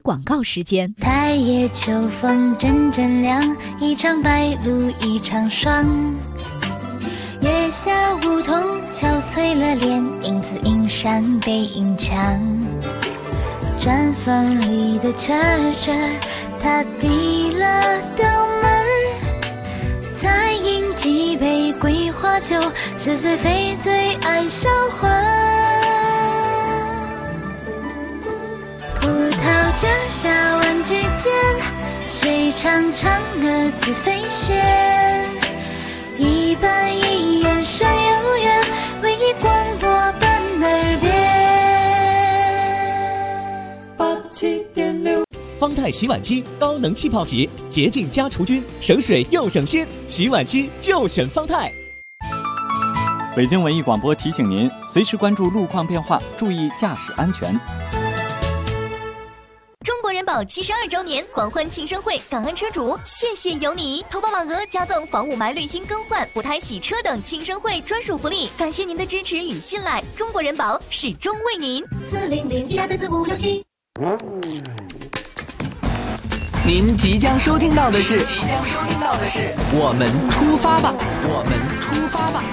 广告时间。 太夜秋风阵阵凉，一场白露一场霜。月下梧桐憔悴了脸，影子映上背影墙。砖缝里的车车，他递了刀门儿，再饮几杯桂花酒，似水非醉爱销魂。葡萄架下玩具间，谁唱嫦娥自飞仙？一板一眼山有缘，唯一广播伴耳边。 87.6方太洗碗机高能气泡洗，洁净加除菌，省水又省心，洗碗机就选方太。 北京文艺广播提醒您，随时关注路况变化，注意驾驶安全。 中国人保72周年狂欢庆生会，感恩车主，谢谢有你！投保满额加赠房屋霾滤芯更换、补胎洗车等庆生会专属福利，感谢您的支持与信赖，中国人保始终为您。40012344567。 您即将收听到的是我们出发吧，我们出发吧。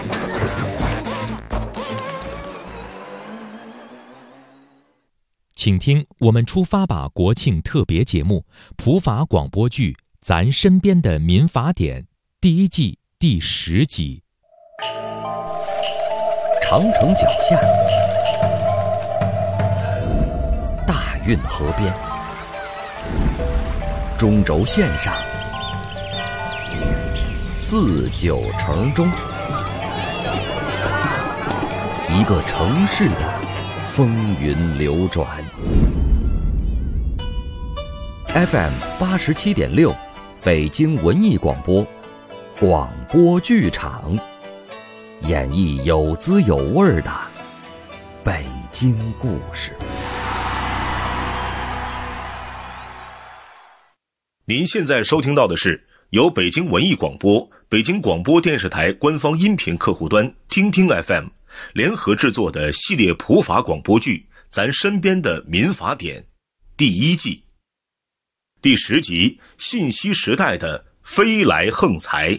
请听我们出发吧国庆特别节目普法广播剧《咱身边的民法典》第1季第10集。 长城脚下，大运河边，中轴线上，49城中，一个城市的风云流转。FM 87.6，北京文艺广播，广播剧场，演绎有滋有味的北京故事。 您现在收听到的是由北京文艺广播、北京广播电视台官方音频客户端听听 FM 联合制作的系列普法广播剧《咱身边的民法典》第1季第10集，信息时代的飞来横财。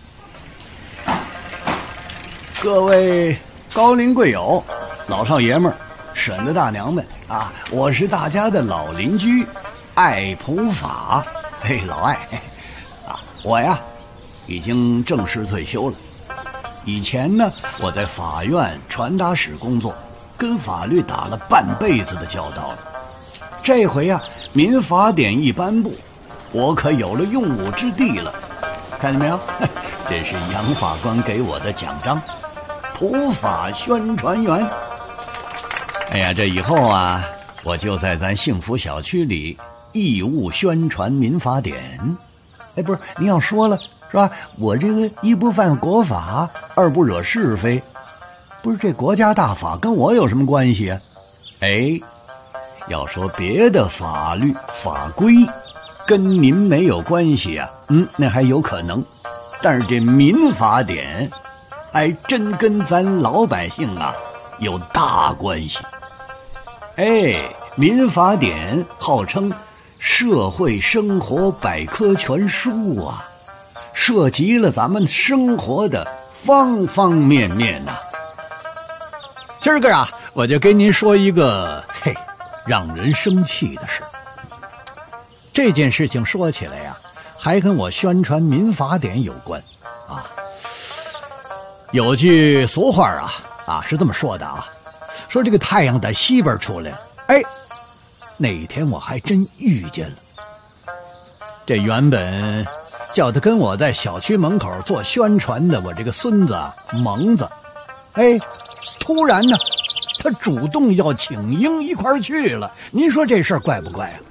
各位高龄贵友、老少爷们儿、婶子大娘们啊，我是大家的老邻居爱普法。嘿，老爱啊，我呀已经正式退休了。以前呢，我在法院传达室工作，跟法律打了半辈子的交道了。这回呀，民法典一颁布，我可有了用武之地了。看见没有？这是杨法官给我的奖章，普法宣传员。哎呀，这以后啊，我就在咱幸福小区里义务宣传民法典。哎，不是，你要说了是吧？我这个一不犯国法，二不惹是非，不是这国家大法跟我有什么关系啊？哎，要说别的法律法规跟您没有关系啊，那还有可能，但是这民法典还真跟咱老百姓啊有大关系。哎，民法典号称社会生活百科全书啊，涉及了咱们生活的方方面面呐。今儿个啊，我就跟您说一个让人生气的事。这件事情说起来呀，还跟我宣传民法典有关啊。有句俗话啊是这么说的啊，说这个太阳在西边出来了。哎，那一天我还真遇见了。这原本叫他跟我在小区门口做宣传的我这个孙子蒙子，哎，突然呢，他主动要请缨一块儿去了。您说这事儿怪不怪啊？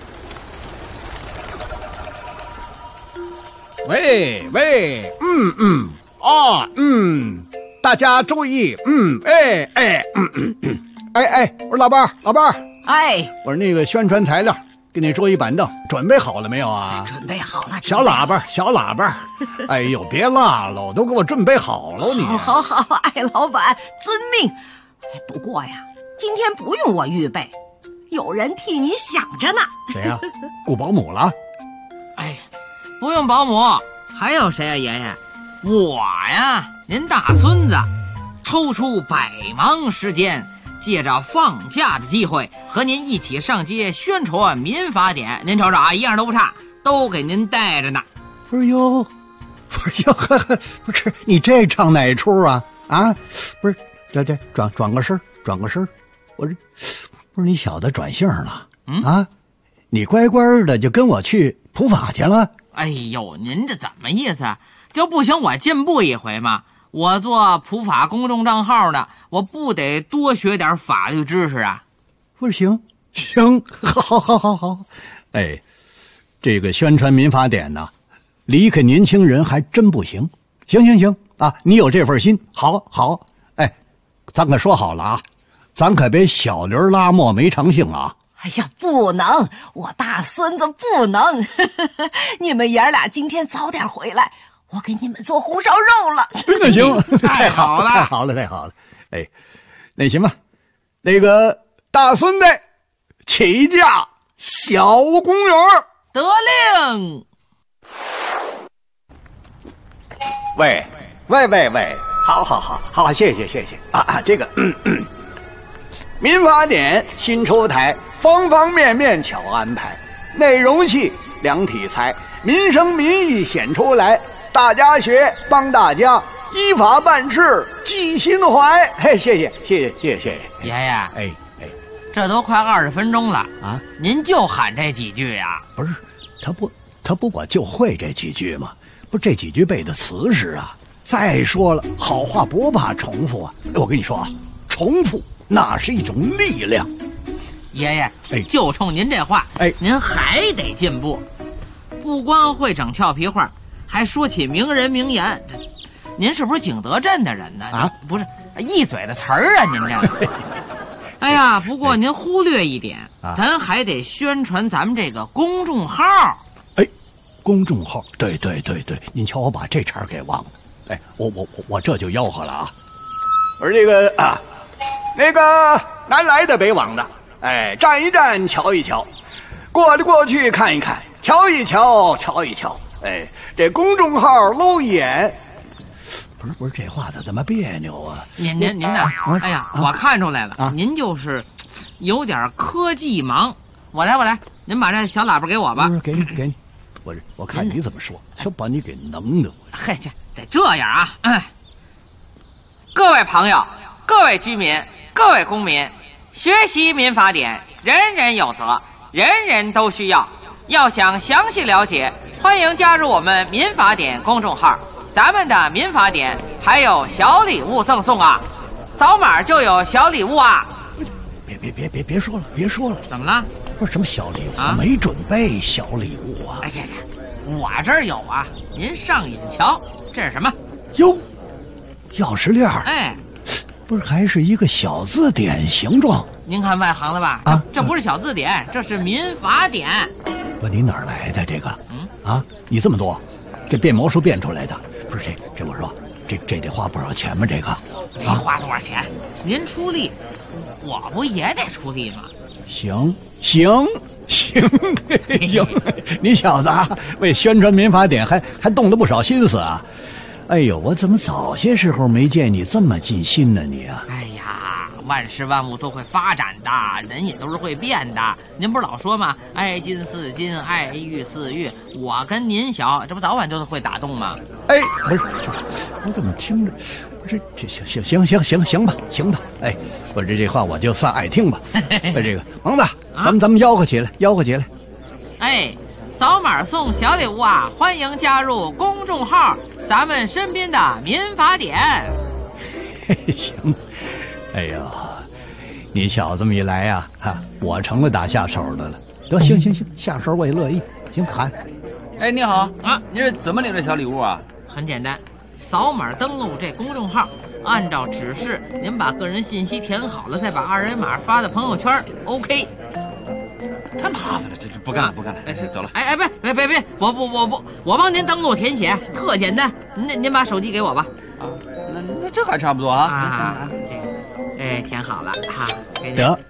喂，大家注意，我说老伴儿，我说那个宣传材料给你桌椅板凳准备好了没有啊？ 准备好了。 小喇叭，哎呦，别落了，都给我准备好了你。 好，艾老板遵命。不过呀，今天不用我预备， 有人替你想着呢。 谁呀？雇保姆了？ 哎，不用保姆，还有谁呀，爷爷？我呀，您大孙子，抽出百忙时间，借着放假的机会，和您一起上街宣传民法典。您瞅瞅啊，一样都不差，都给您带着呢。 不是哟，不是你这唱哪出啊？啊，不是这转个身，我这不是你小子转性了？啊，你乖乖的就跟我去普法去了？ 哎呦，您这怎么意思啊？就不行我进步一回吗？我做普法公众账号呢，我不得多学点法律知识啊？ 不是行，好，哎，这个宣传民法典呢，离开年轻人还真不行。行啊，你有这份心，好，哎，咱可说好了啊，咱可别小驴拉磨没长性啊。 哎呀，不能，我大孙子不能。你们爷俩今天早点回来，我给你们做红烧肉了。 那行， 太好了， 太好了。哎，那行吧，那个大孙子起驾小公园。 得令。 喂，好，谢谢啊，这个民法典新出台，方方面面巧安排，内容细，两体裁，民生民意显出来，大家学，帮大家依法办事，记心怀。嘿，谢谢。 爷爷， 哎， 这都快20分钟了啊！您就喊这几句呀？ 不是，他不我就会这几句吗？不，这几句背的瓷实啊。再说了，好话不怕重复啊！我跟你说啊，重复那是一种力量。 爷爷，就冲您这话，您还得进步，不光会整俏皮话，还说起名人名言。您是不是景德镇的人呢？啊，不是，一嘴的词儿啊，您这。哎呀，不过您忽略一点，咱还得宣传咱们这个公众号。 公众号，对，您瞧我把这茬给忘了。哎，我这就吆喝了啊！我说这个啊，那个南来的北往的，哎，站一站，瞧一瞧，过来过去看一看，瞧一瞧，哎，这公众号搂一眼。不是，这话怎么别扭啊？ 您呐，哎呀，我看出来了，您就是有点科技盲。我来，您把这小喇叭给我吧。 不是，给你。我看你怎么说，就把你给能的。 嘿，得这样啊！各位朋友，各位居民，各位公民，学习民法典，人人有责，人人都需要。要想详细了解，欢迎加入我们民法典公众号。咱们的民法典还有小礼物赠送啊，扫码就有小礼物啊！ 别说了， 怎么了？ 不是什么小礼物啊，没准备小礼物啊。 哎，我这儿有啊，您上瘾瞧，这是什么？ 哟，钥匙链。 哎， 不是，还是一个小字典形状。 您看外行了吧？啊，这不是小字典，这是民法典。 不，你哪儿来的这个？啊，你这么多，这变魔术变出来的？不是这我说，这得花不少钱吗？这个没花多少钱，您出力，我不也得出力吗？ 行，你小子啊，为宣传民法典还动了不少心思啊！哎呦，我怎么早些时候没见你这么尽心呢？你啊！ 哎呀，万事万物都会发展的，人也都是会变的。您不是老说吗？爱金似金，爱玉似玉。我跟您小，这不早晚就是会打动吗？ 哎，不是，我怎么听着？不是，行吧。哎，我这话我就算爱听吧。这个蒙子，咱们吆喝起来。 哎，扫码送小礼物啊！欢迎加入公众号，咱们身边的民法典。 行，哎呦，你小子这么一来呀，我成了打下手的了。得，行，下手我也乐意。行，喊。 哎，你好啊，您是怎么领这小礼物啊？ 很简单，扫码登录这公众号，按照指示，您把个人信息填好了，再把二维码发到朋友圈 ，OK。 太麻烦了，这不干了。哎，走了。 哎，别，我帮您登录填写，特简单。您把手机给我吧。 啊，那这还差不多啊。 这个，填好了哈。 得，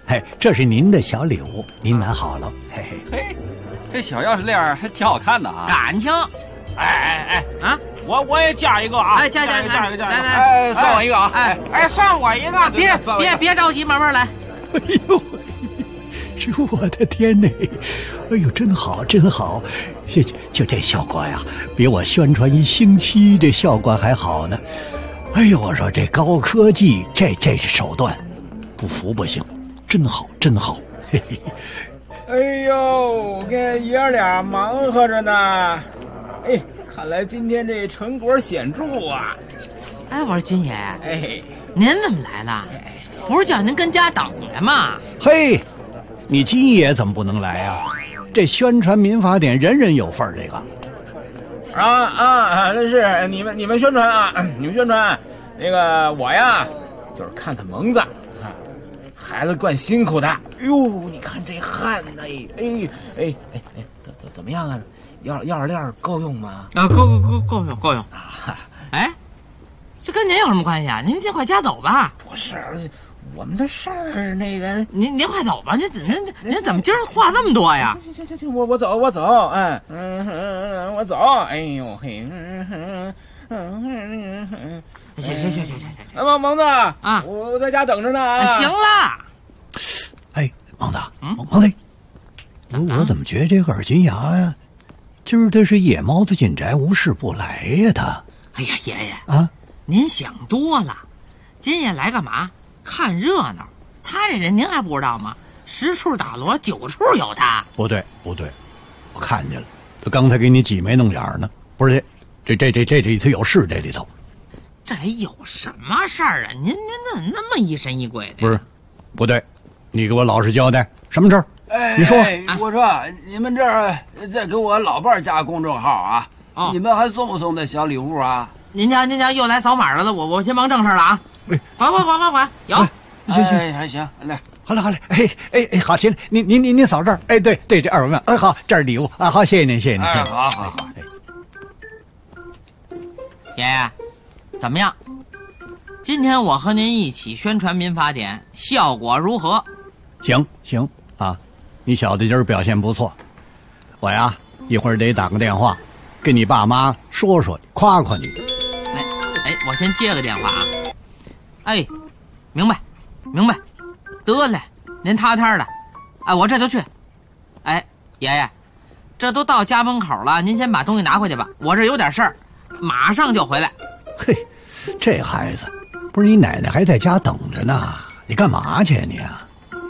嘿，这是您的小礼物，您拿好了。嘿嘿， 嘿，这小钥匙链还挺好看的啊。 感情。 哎啊！ 我也加一个啊！ 加一个， 哎，算我一个啊！ 算我一个！别着急，慢慢来。 哎呦，这我的天哪！哎呦，真好，真好！就这效果呀，比我宣传1星期这效果还好呢。哎呦，我说这高科技，这是手段，不服不行，真好，真好！嘿嘿。 哎呦，跟爷俩忙活着呢。哎，看来今天这成果显著啊！ 哎，我说金爷，哎，您怎么来了？不是叫您跟家等着吗？ 嘿，你金爷怎么不能来啊？这宣传民法典人人有份儿，这个。 那是你们宣传啊，你们宣传。那个我呀，就是看看蒙子，孩子惯辛苦的。哎呦，你看这汗呐，哎，怎么样啊？钥匙链够用吗？ 够用。哎，这跟您有什么关系啊？您先快家走吧。 不是，我们的事儿那个， 您快走吧。您怎么今儿话这么多呀？ 行，我走，哎，我走。哎呦嘿，行。蒙子啊，我在家等着呢啊。 行了。 哎，蒙子，蒙子，我怎么觉得这个耳金牙呀？今儿他是夜猫子进宅，无事不来呀，他。 哎呀，爷爷啊， 您想多了。今夜来干嘛？看热闹。他这人您还不知道吗？10处打锣9处有他。 不对，我看见了，他刚才给你挤眉弄眼呢。不是，这里头有事，这里头。 这里有什么事儿啊？您怎么那么疑神疑鬼的？ 不是，不对，你给我老实交代，什么事儿？你说， 我说你们这儿再给我老伴儿加公众号啊！你们还送不送那小礼物啊？ 您家又来扫码了，我先忙正事了啊！快，有， 行，来， 好了，哎，好，行，您扫这儿，哎，对，这2万，哎，好，这是礼物啊，好，谢谢您， 哎，好， 爷爷，怎么样？今天我和您一起宣传民法典，效果如何？ 行啊。你小子今儿表现不错，我呀一会儿得打个电话，跟你爸妈说夸夸你。 哎，我先接个电话啊。哎，明白，得嘞，您踏踏的。哎，我这就去。哎，爷爷，这都到家门口了，您先把东西拿回去吧，我这有点事儿，马上就回来。 嘿，这孩子，不是你奶奶还在家等着呢，你干嘛去你啊？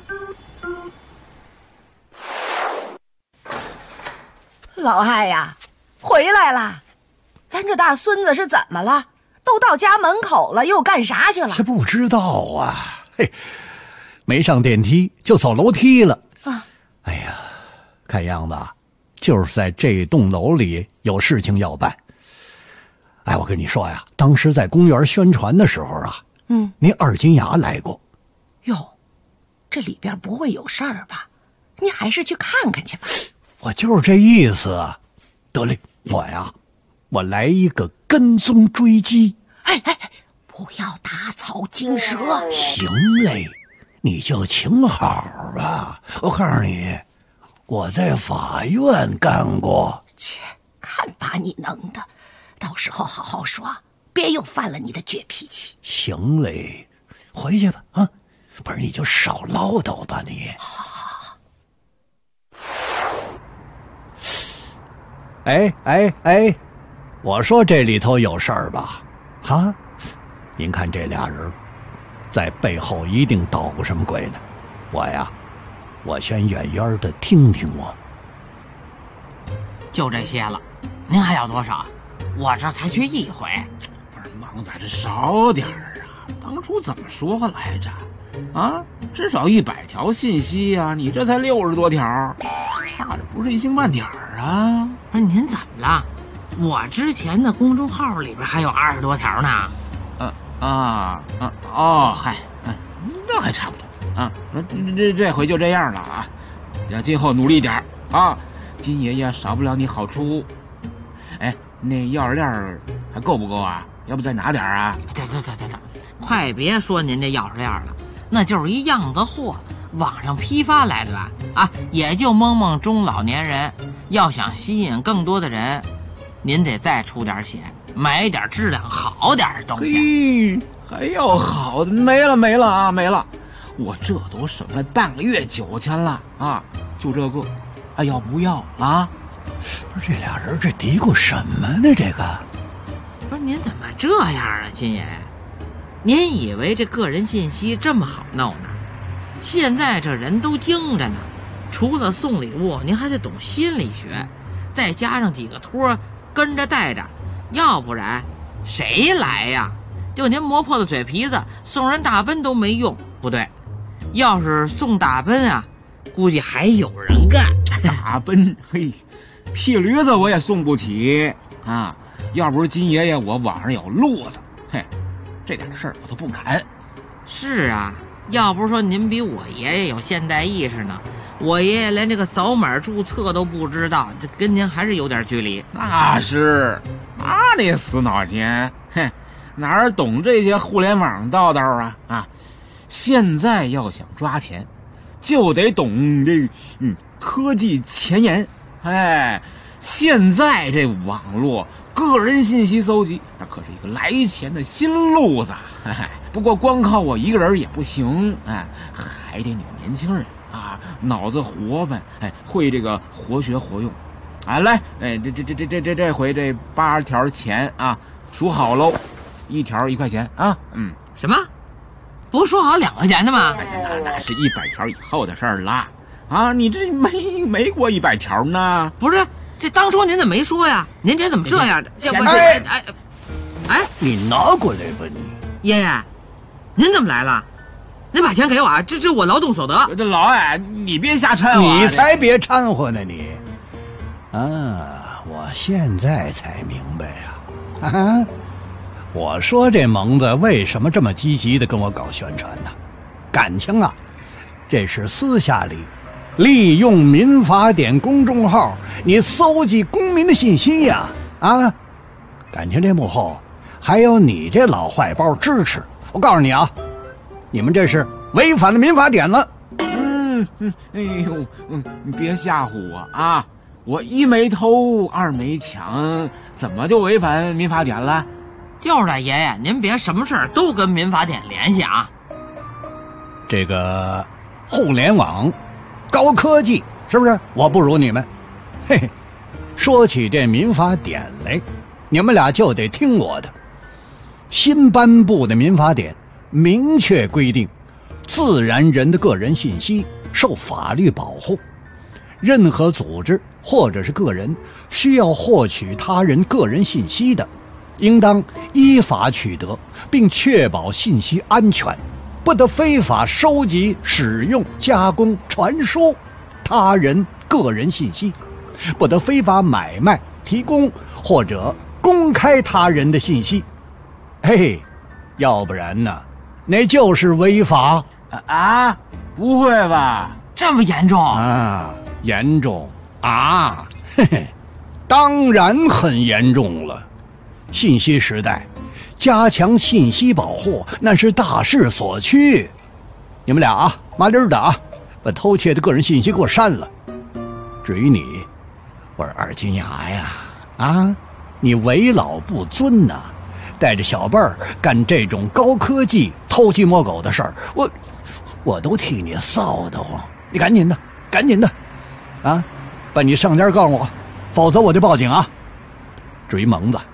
老艾呀，回来了！咱这大孙子是怎么了？都到家门口了，又干啥去了？ 这不知道啊，嘿，没上电梯就走楼梯了啊！哎呀，看样子就是在这栋楼里有事情要办。哎，我跟你说呀，当时在公园宣传的时候啊，您二金牙来过。 哟，这里边不会有事儿吧？你还是去看看去吧。 我就是这意思啊。得嘞，我来一个跟踪追击。 哎，不要打草惊蛇。 行嘞，你就请好啊！我告诉你，我在法院干过。 切，看把你能的！到时候好好说，别又犯了你的倔脾气。 行嘞，回去吧啊！不是你就少唠叨吧你。好。哎，我说这里头有事儿吧？啊，您看这俩人在背后一定捣鼓什么鬼呢？我先远远的听听我。 就这些了，您还要多少？我这才去1回。 不是忙在这少点儿啊！当初怎么说来着？啊，至少100条信息啊！你这才60多条，差着不是1星半点啊！ 不是您怎么了？我之前的公众号里边还有20多条呢。 嗨，那还差不多啊。那这回就这样了啊！要今后努力点啊！金爷爷少不了你好处。哎，那钥匙链还够不够啊？要不再拿点啊？ 对，快别说您这钥匙链了，那就是一样子货， 网上批发来的吧？啊，也就蒙蒙中老年人。要想吸引更多的人，您得再出点血，买点质量好点的东西。还要好的？没了啊，没了！我这都省了半个月酒钱了啊！就这个，哎，要不要啊？ 不是这俩人这嘀咕什么呢？这个不是您怎么这样啊，金爷？您以为这个人信息这么好弄呢？现在这人都精着呢，除了送礼物，您还得懂心理学，再加上几个托跟着带着，要不然谁来呀？就您磨破了嘴皮子，送人大奔都没用。不对，要是送大奔啊，估计还有人干。 大奔，嘿，屁驴子我也送不起啊！要不是金爷爷我网上有路子，嘿，这点事儿我都不敢。 是啊，要不是说您比我爷爷有现代意识呢，我爷爷连这个扫码注册都不知道，这跟您还是有点距离。 那是，那死脑筋，哼，哪儿懂这些互联网道道啊？啊，现在要想抓钱，就得懂这科技前沿。哎，现在这网络个人信息搜集，那可是一个来钱的新路子。不过光靠我一个人也不行，哎，还得你年轻人啊，脑子活泛，哎，会这个活学活用。哎，来，哎，这回这8条钱啊，数好喽，1条1块钱啊， 什么？不是说好2块钱的吗？ 那是100条以后的事儿啦。啊，你这没过100条呢？ 不是，这当初您怎么没说呀？您这怎么这样的？哎， 你拿过来吧你。 爷爷，您怎么来了？您把钱给我啊，这是我劳动所得。 这老艾，你别瞎掺和。 你才别掺和呢你。啊，我现在才明白呀。啊，我说这蒙子为什么这么积极的跟我搞宣传呢？感情啊，这是私下里利用民法典公众号你搜集公民的信息呀。啊，感情这幕后还有你这老坏包支持。我告诉你啊，你们这是违反了民法典了。 哎呦，你别吓唬我啊！我1没偷，2没抢，怎么就违反民法典了？ 就是啊，爷爷，您别什么事儿都跟民法典联系啊。 这个互联网、高科技，是不是？我不如你们。嘿嘿，说起这民法典来，你们俩就得听我的。新颁布的民法典明确规定，自然人的个人信息受法律保护。任何组织或者是个人需要获取他人个人信息的，应当依法取得，并确保信息安全，不得非法收集、使用、加工、传输他人个人信息，不得非法买卖、提供或者公开他人的信息。嘿，要不然呢，那就是违法啊！不会吧？ 这么严重啊？严重啊！嘿嘿，当然很严重了。信息时代，加强信息保护那是大势所趋。你们俩啊，麻利的啊，把偷窃的个人信息给我删了。至于你，我说二金牙呀，啊，你为老不尊呐，带着小辈儿干这种高科技偷鸡摸狗的事儿，我都替你臊得慌。你赶紧的，啊，把你上家告诉我，否则我就报警啊。至于蒙子，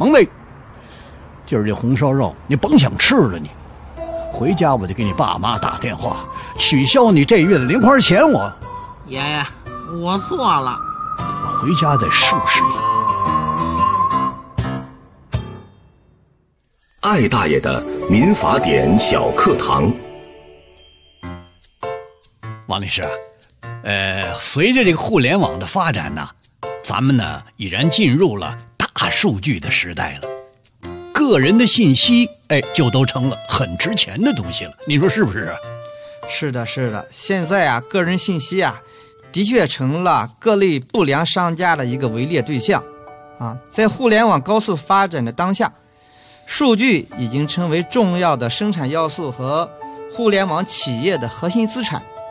今儿这红烧肉你甭想吃了你，回家我就给你爸妈打电话，取消你这月的零花钱。我爷爷，我错了， 我回家得收拾你。 艾大爷的民法典小课堂。 王律师，随着这个互联网的发展呢，咱们呢已然进入了大数据的时代了，个人的信息就都成了很值钱的东西了，你说是不是啊？ 是的，现在啊，个人信息啊，的确成了各类不良商家的一个围猎对象啊。在互联网高速发展的当下，数据已经成为重要的生产要素和互联网企业的核心资产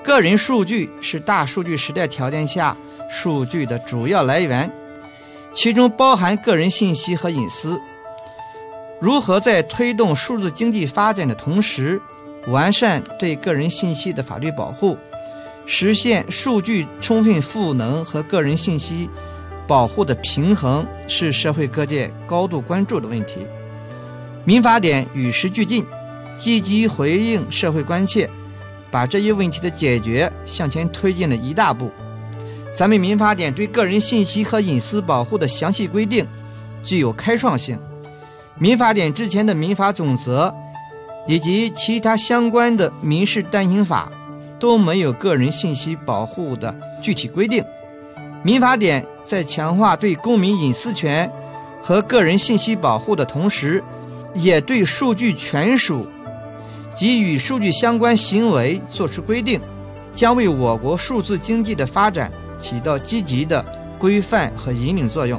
个人数据是大数据时代条件下数据的主要来源，其中包含个人信息和隐私。如何在推动数字经济发展的同时，完善对个人信息的法律保护，实现数据充分赋能和个人信息保护的平衡，是社会各界高度关注的问题。民法典与时俱进，积极回应社会关切，把这一问题的解决向前推进了一大步。咱们民法典对个人信息和隐私保护的详细规定具有开创性，民法典之前的民法总则以及其他相关的民事单行法都没有个人信息保护的具体规定。民法典在强化对公民隐私权和个人信息保护的同时，也对数据权属及与数据相关行为作出规定，将为我国数字经济的发展起到积极的规范和引领作用。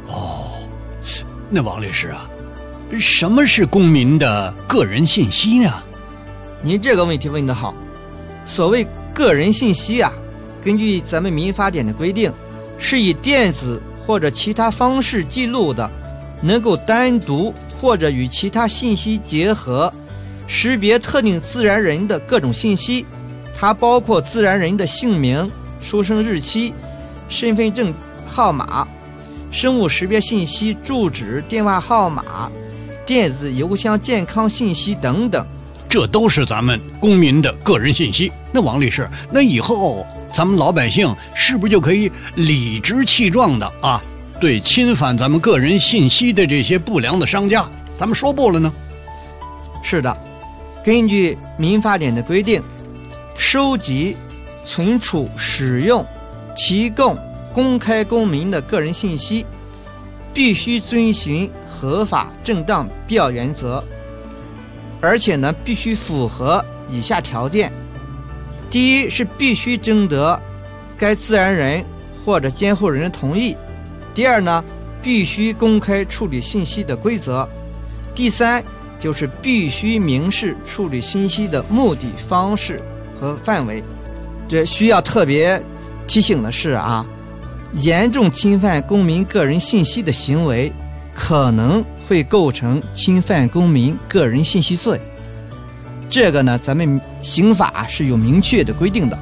那王律师啊，什么是公民的个人信息呢？ 您这个问题问得好。所谓个人信息啊，根据咱们民法典的规定，是以电子或者其他方式记录的，能够单独或者与其他信息结合，识别特定自然人的各种信息。它包括自然人的姓名、出生日期、身份证号码、生物识别信息、住址、电话号码、电子邮箱健康信息等等， 这都是咱们公民的个人信息。那王律师，那以后咱们老百姓是不是就可以理直气壮的啊，对侵犯咱们个人信息的这些不良的商家，咱们说不了呢？ 是的，根据民法典的规定，收集、存储、使用、提供、公开公民的个人信息，必须遵循合法、正当、必要原则，而且呢，必须符合以下条件：第一是必须征得该自然人或者监护人的同意；第二呢，必须公开处理信息的规则；第三就是必须明示处理信息的目的、方式和范围。这需要特别提醒的是啊，严重侵犯公民个人信息的行为可能会构成侵犯公民个人信息罪。这个呢，咱们刑法是有明确的规定的。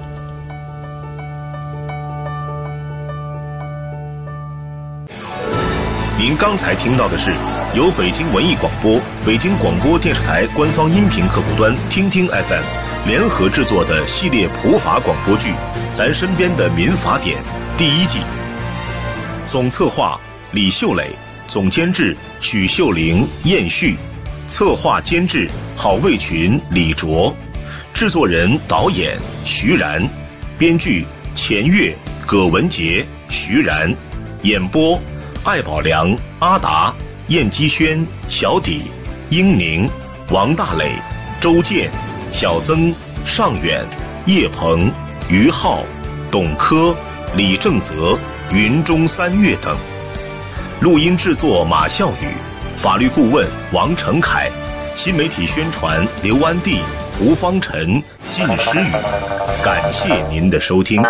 您刚才听到的是由北京文艺广播、北京广播电视台官方音频客户端听听 FM 联合制作的系列普法广播剧《咱身边的民法典》第1季。总策划李秀磊，总监制许秀玲、燕旭，策划监制郝卫群、李卓，制作人导演徐然，编剧钱月、葛文杰、徐然，演播艾宝良、阿达、燕基轩、小底、英宁、王大磊、周健、小曾、尚远、叶鹏、于浩、董科、李正泽、云中三月等。录音制作马笑宇，法律顾问王成凯，新媒体宣传刘安娣、胡方晨、靳诗雨。感谢您的收听。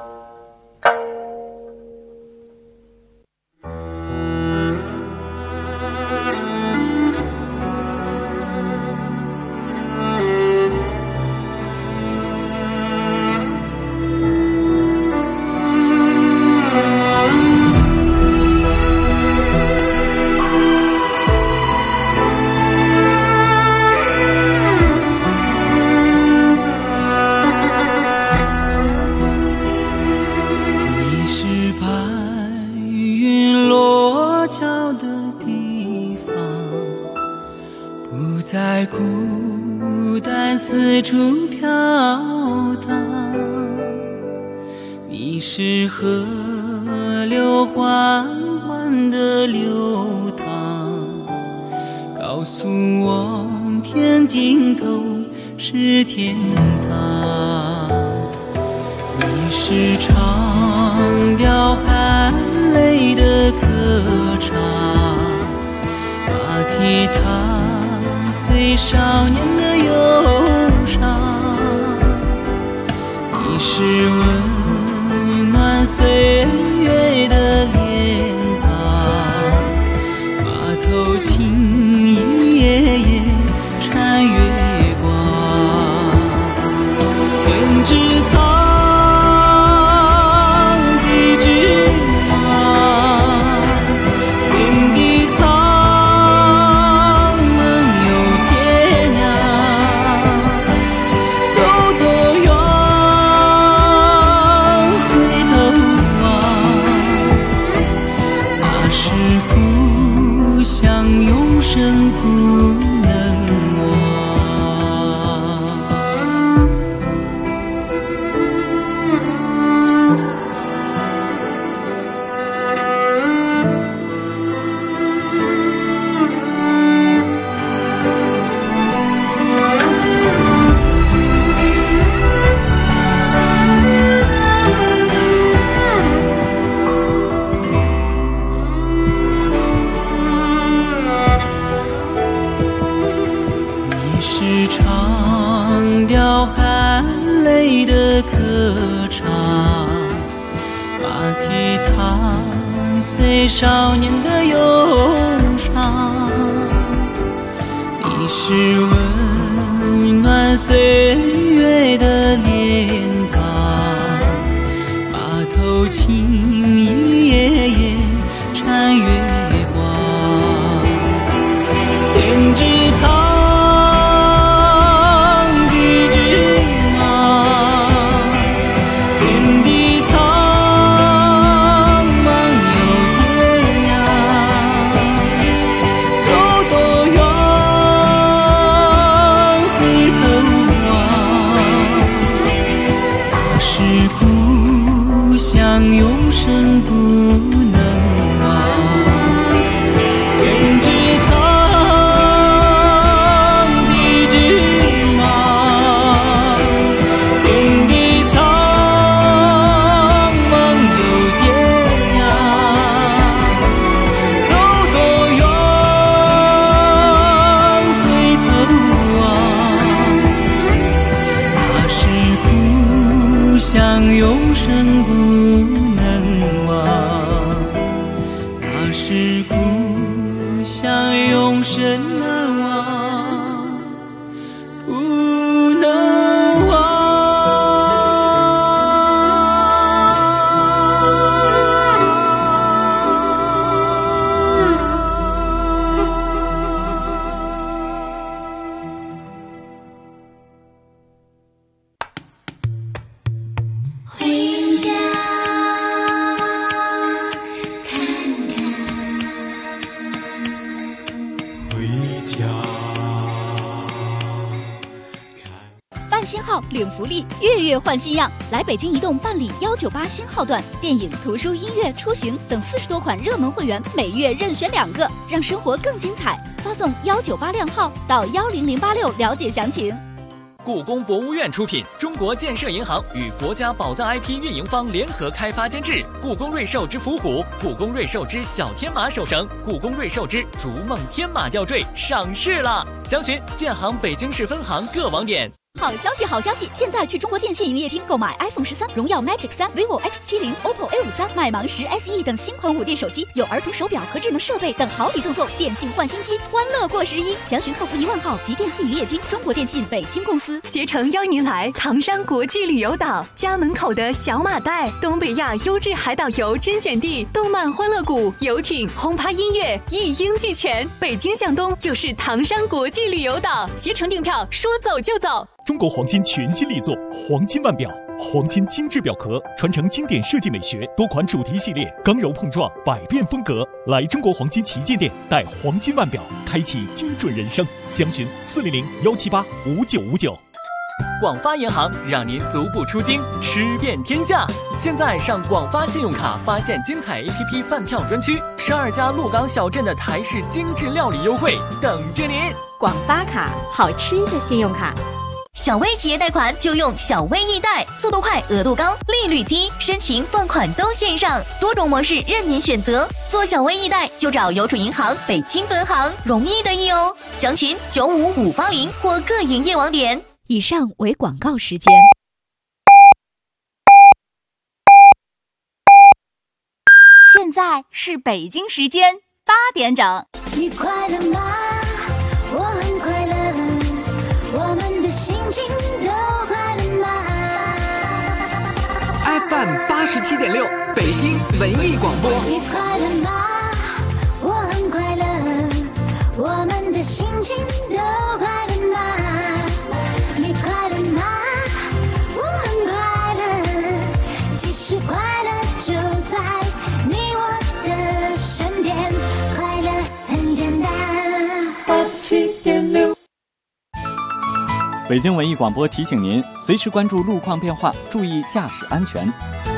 你是河流缓缓地流淌，告诉我天尽头是天堂。你是长调含泪的歌唱，马蹄踏碎少年的忧伤。 是温暖岁月的脸庞，码头轻一夜夜穿月光，天之苍，地之茫，天地苍，梦有天涯，走多远回头望，那是故乡永生不能忘。你是长调含泪的歌唱，马蹄踏碎少年的忧伤。你是温暖岁月的脸庞，码头轻一夜夜穿月光，天之苍，地之茫，天地苍，茫有天涯，走多远回头望，那是故乡永生不能忘。天之苍，地之茫，天地苍，茫有天涯，走多远回头望，那是故乡永生不能忘，那是故乡永生难忘，不能忘。 回家看看， 回家。 办新号领福利，月月换新样。来北京移动办理198新号段，电影、图书、音乐、出行等40多款热门会员，每月任选2个，让生活更精彩。发送198靓号到10086了解详情。 故宫博物院出品，中国建设银行与国家宝藏 IP 运营方联合开发监制。故宫瑞兽之伏虎、故宫瑞兽之小天马手绳、故宫瑞兽之逐梦天马吊坠上市了，详询建行北京市分行各网点。 好消息，好消息！现在去中国电信营业厅购买 iPhone 13、荣耀 Magic 3、vivo X70、OPPO A53、麦芒10 SE 等新款5D 手机，有儿童手表和智能设备等好礼赠送。电信换新机，欢乐过11。详询客服1万号及电信营业厅。中国电信北京公司携程邀您来唐山国际旅游岛，家门口的小马代，东北亚优质海岛游甄选地，动漫欢乐谷、游艇、轰趴音乐一应俱全。北京向东就是唐山国际旅游岛，携程订票说走就走。 中国黄金全新力作黄金腕表，黄金精致表壳，传承经典设计美学，多款主题系列，刚柔碰撞，百变风格。来中国黄金旗舰店，带黄金腕表，开启精准人生。详询400-178-5959。 广发银行让您足不出京，吃遍天下。现在上广发信用卡发现精彩 APP 饭票专区，12家鹿港小镇的台式精致料理优惠等着您。 广发卡，好吃的信用卡。 小微企业贷款就用小微易贷，速度快，额度高，利率低，申请放款都线上，多种模式任您选择。做小微易贷就找邮储银行北京分行，容易的易哦。详询95580或各营业网点。 以上为广告时间。 现在是北京时间8点整。 你快乐吗？我很快乐，我们的心情都快乐吗 ？FM 87.6，北京文艺广播。 你快乐吗？我很快乐，我们的心情都快乐吗？你快乐吗？我很快乐，其实快乐就在你我的身边，快乐很简单。87.6。 北京文艺广播提醒您，随时关注路况变化，注意驾驶安全。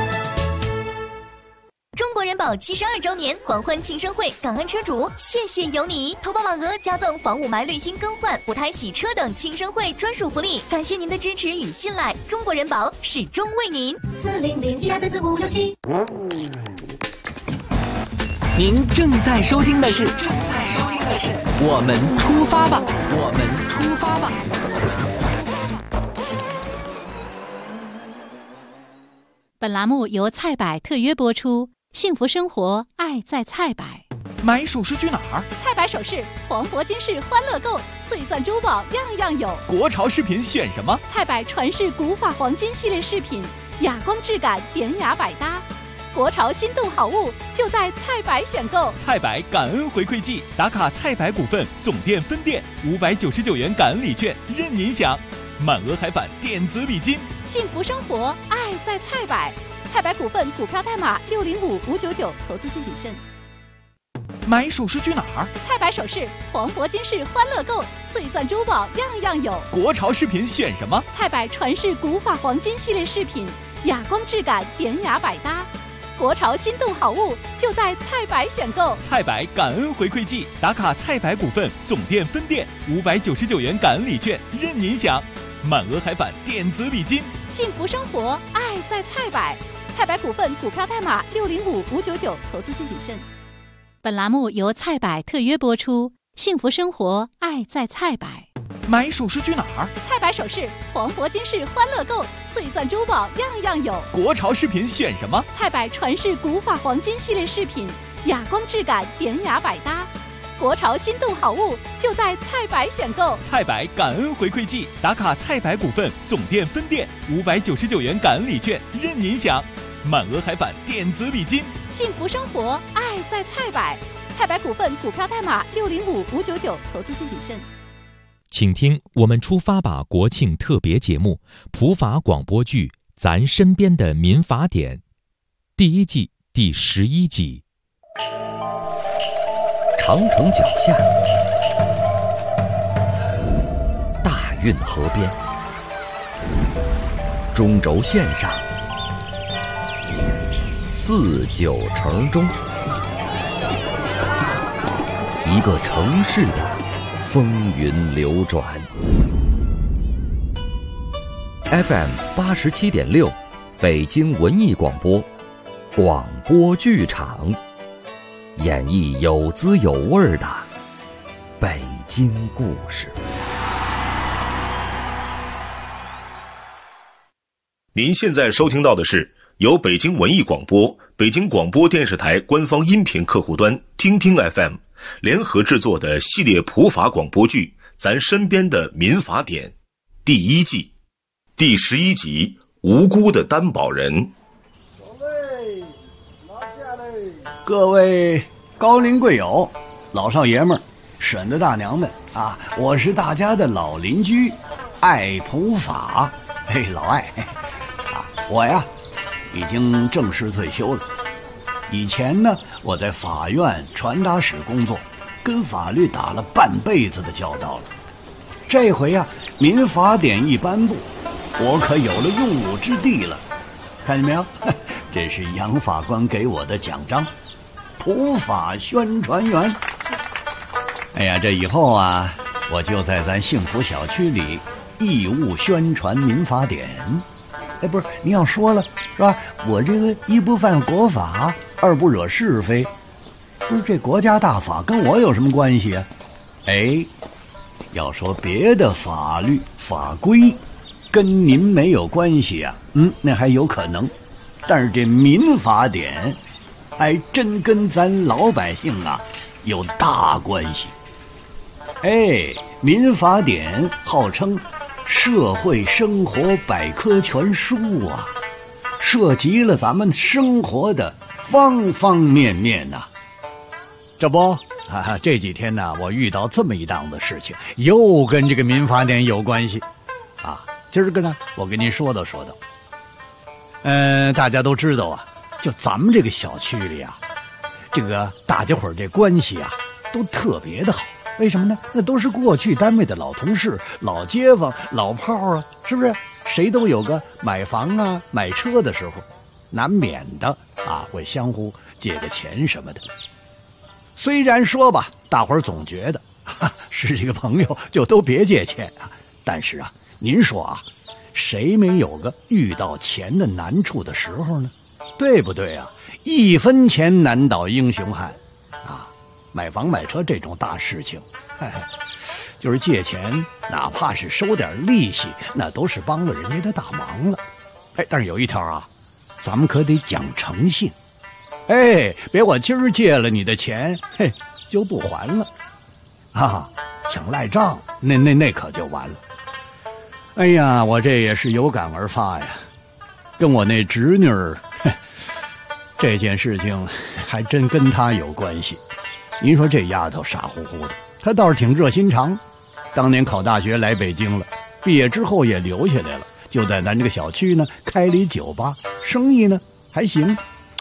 中国人保72周年狂欢庆生会，感恩车主，谢谢有你！投保满额加赠防雾霾滤芯更换、补胎洗车等庆生会专属福利，感谢您的支持与信赖，中国人保始终为您。 400-1234567。 您正在收听的是我们出发吧，我们出发吧。 本栏目由菜百特约播出，幸福生活，爱在菜百。 买首饰去哪儿？ 菜百首饰，黄渤金饰欢乐购，翠钻珠宝样样有。 国潮饰品选什么？ 菜百传世古法黄金系列饰品，哑光质感，典雅百搭。国潮心动好物就在菜百选购。 菜百感恩回馈季，打卡菜百股份总店分店599元感恩礼券任您享，满额还返电子礼金。 幸福生活，爱在菜百。菜百股份股票代码605599，投资需谨慎。 买首饰去哪儿？ 菜百首饰，黄渤金饰欢乐购，翠钻珠宝样样有。 国潮饰品选什么？ 菜百传世古法黄金系列饰品，哑光质感，典雅百搭。国潮心动好物就在菜百选购。 菜百感恩回馈季，打卡菜百股份总店分店599元感恩礼券任您享，满额还返电子礼金。 幸福生活，爱在菜百。菜百股份股票代码605599，投资需谨慎。 本栏目由菜百特约播出，幸福生活，爱在菜百。 买首饰去哪儿？ 菜百首饰，黄渤金饰欢乐购，翠钻珠宝样样有。 国潮饰品选什么？ 菜百传世古法黄金系列饰品，哑光质感，典雅百搭。国潮心动好物就在菜百选购。 菜百感恩回馈季，打卡菜百股份总店分店599元感恩礼券任您享，满额还返电子礼金。 幸福生活，爱在菜百。菜百股份股票代码605599，投资需谨慎。 请听我们出发吧国庆特别节目普法广播剧《咱身边的民法典》第1季第11集。 长城脚下，大运河边，中轴线上，49城中，一个城市的风云流转。FM 87.6，北京文艺广播，广播剧场，演绎有滋有味的北京故事。 您现在收听到的是由北京文艺广播、北京广播电视台官方音频客户端听听 FM 联合制作的系列普法广播剧《咱身边的民法典》第1季第11集《无辜的担保人》。 各位高龄贵友、老少爷们儿、婶子大娘们啊，我是大家的老邻居爱普法。嘿，老爱啊，我呀已经正式退休了。以前呢，我在法院传达室工作，跟法律打了半辈子的交道了。这回呀，民法典一颁布，我可有了用武之地了。看见没有？这是杨法官给我的奖章，普法宣传员。哎呀，这以后啊，我就在咱幸福小区里义务宣传民法典。哎，不是，你要说了是吧？我这个一不犯国法，二不惹是非，不是这国家大法跟我有什么关系啊？哎，要说别的法律法规跟您没有关系啊，那还有可能，但是这民法典还真跟咱老百姓啊有大关系。民法典号称社会生活百科全书啊，涉及了咱们生活的方方面面呐。这不这几天呢，我遇到这么一档子事情，又跟这个民法典有关系啊。今儿个呢，我跟您说道。大家都知道啊，就咱们这个小区里啊，这个大家伙儿这关系啊，都特别的好。为什么呢？那都是过去单位的老同事、老街坊、老炮儿啊，是不是？谁都有个买房啊、买车的时候，难免的啊，会相互借个钱什么的。虽然说吧，大伙儿总觉得是这个朋友就都别借钱啊，但是啊，您说啊，谁没有个遇到钱的难处的时候呢？对不对啊？一分钱难倒英雄汉啊！买房买车这种大事情，就是借钱，哪怕是收点利息，那都是帮了人家的大忙了。但是有一条啊，咱们可得讲诚信。别我今儿借了你的钱，就不还了啊！想赖账，那可就完了。哎呀，我这也是有感而发呀，跟我那侄女儿，这件事情还真跟她有关系。您说这丫头傻乎乎的，她倒是挺热心肠。当年考大学来北京了，毕业之后也留下来了，就在咱这个小区呢开了一酒吧，生意呢还行。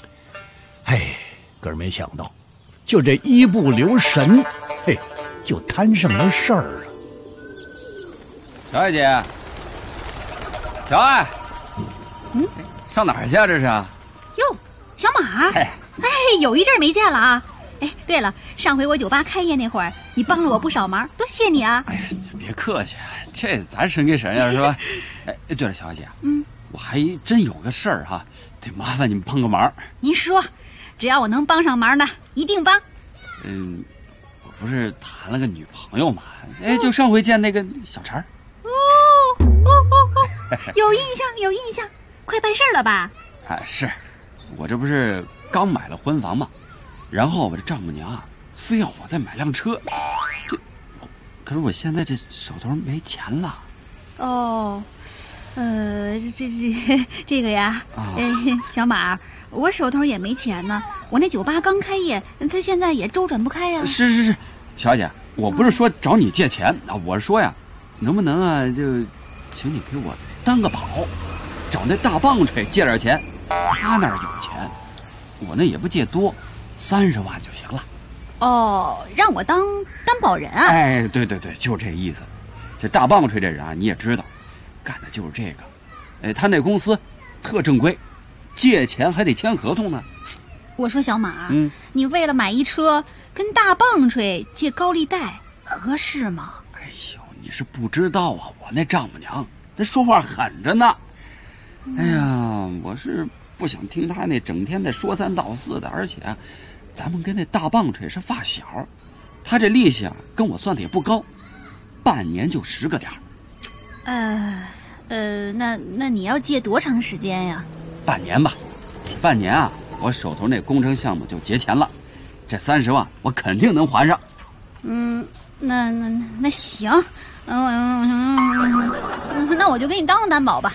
可是没想到，就这一不留神，就摊上了事儿了。 小爱姐，小爱，上哪儿去啊？这是？ 哟，小马，有一阵儿没见了啊。对了，上回我酒吧开业那会儿，你帮了我不少忙，多谢你啊。 别客气，这咱神给神呀，是吧？对了，小姐，我还真有个事儿哈，得麻烦你们帮个忙。 您说，只要我能帮上忙的，一定帮。 我不是谈了个女朋友嘛，就上回见那个小陈儿。 有印象，快办事儿了吧？ 是，我这不是刚买了婚房嘛，然后我这丈母娘啊，非要我再买辆车，可是我现在这手头没钱了。 这个呀，小马，我手头也没钱呢，我那酒吧刚开业，他现在也周转不开呀。 是，小姐，我不是说找你借钱啊，我是说呀，能不能啊，就请你给我当个保，找那大棒槌借点钱，他那儿有钱，我那也不借多，30万就行了。 让我当担保人啊？ 对，就这意思。这大棒槌这人啊，你也知道，干的就是这个。他那公司特正规，借钱还得签合同呢。 我说小马，你为了买一车跟大棒槌借高利贷合适吗？ 你是不知道啊，我那丈母娘那说话狠着呢。我是不想听他那整天的说三道四的，而且咱们跟那大棒槌是发小，他这利息啊跟我算的也不高，半年就10个点。 那你要借多长时间呀？ 半年吧，半年啊，我手头那工程项目就结钱了，这30万我肯定能还上。 那行，那我就给你当个担保吧。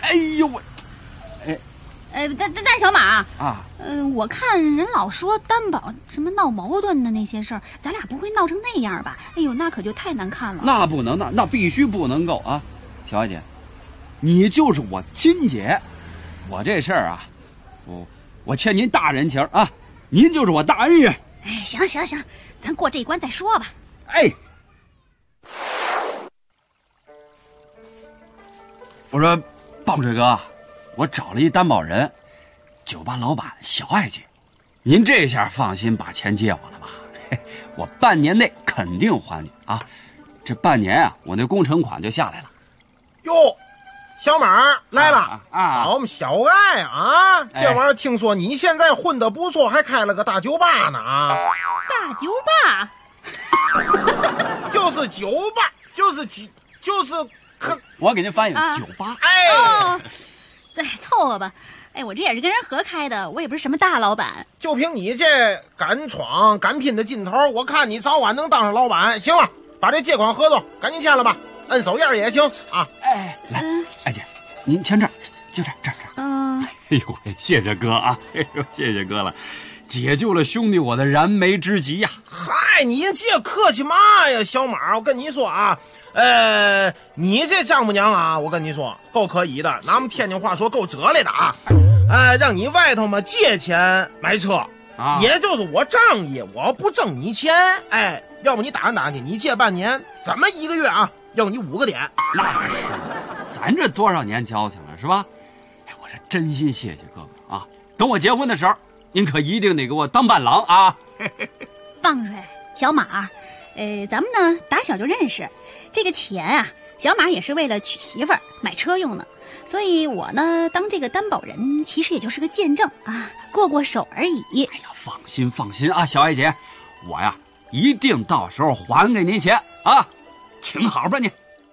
但小马啊，我看人老说担保什么闹矛盾的那些事儿，咱俩不会闹成那样吧？那可就太难看了。 那不能，那必须不能够啊！小艾姐，你就是我亲姐，我这事儿啊，我欠您大人情啊，您就是我大恩人。 行，咱过这一关再说吧。 我说棒槌哥，我找了一担保人，酒吧老板小艾姐，您这下放心把钱借我了吧？我半年内肯定还你啊！这半年啊，我那工程款就下来了。 哟，小马来了啊！我们小艾啊，这玩意儿听说你现在混得不错，还开了个大酒吧呢啊！ 大酒吧， 就是酒吧，就是。 我给您翻译酒吧。 再凑合吧。 哎，我这也是跟人合开的，我也不是什么大老板。 就凭你这敢闯敢拼的劲头，我看你早晚能当上老板。行了，把这借款合同赶紧签了吧，摁手印也行啊。 哎，来，艾姐，您签这儿，就这儿。哎呦喂，谢谢哥啊！哎呦，谢谢哥了，解救了兄弟我的燃眉之急呀！ 嗨，你这客气嘛呀，小马，我跟你说啊。你这丈母娘啊，我跟你说够可以的，拿我们天津话说够折来的啊！让你外头嘛借钱买车啊，也就是我仗义，我不挣你钱。哎，要不你打算去，你借半年，怎么1个月啊，要你5个点？ 那是，咱这多少年交情了是吧？哎，我是真心谢谢哥哥啊！等我结婚的时候，您可一定得给我当伴郎啊！ 棒槌，小马，咱们呢打小就认识。这个钱啊，小马也是为了娶媳妇儿买车用的，所以我呢当这个担保人，其实也就是个见证啊，过手而已。 哎呀，放心啊，小艾姐，我呀一定到时候还给您钱啊，请好吧你。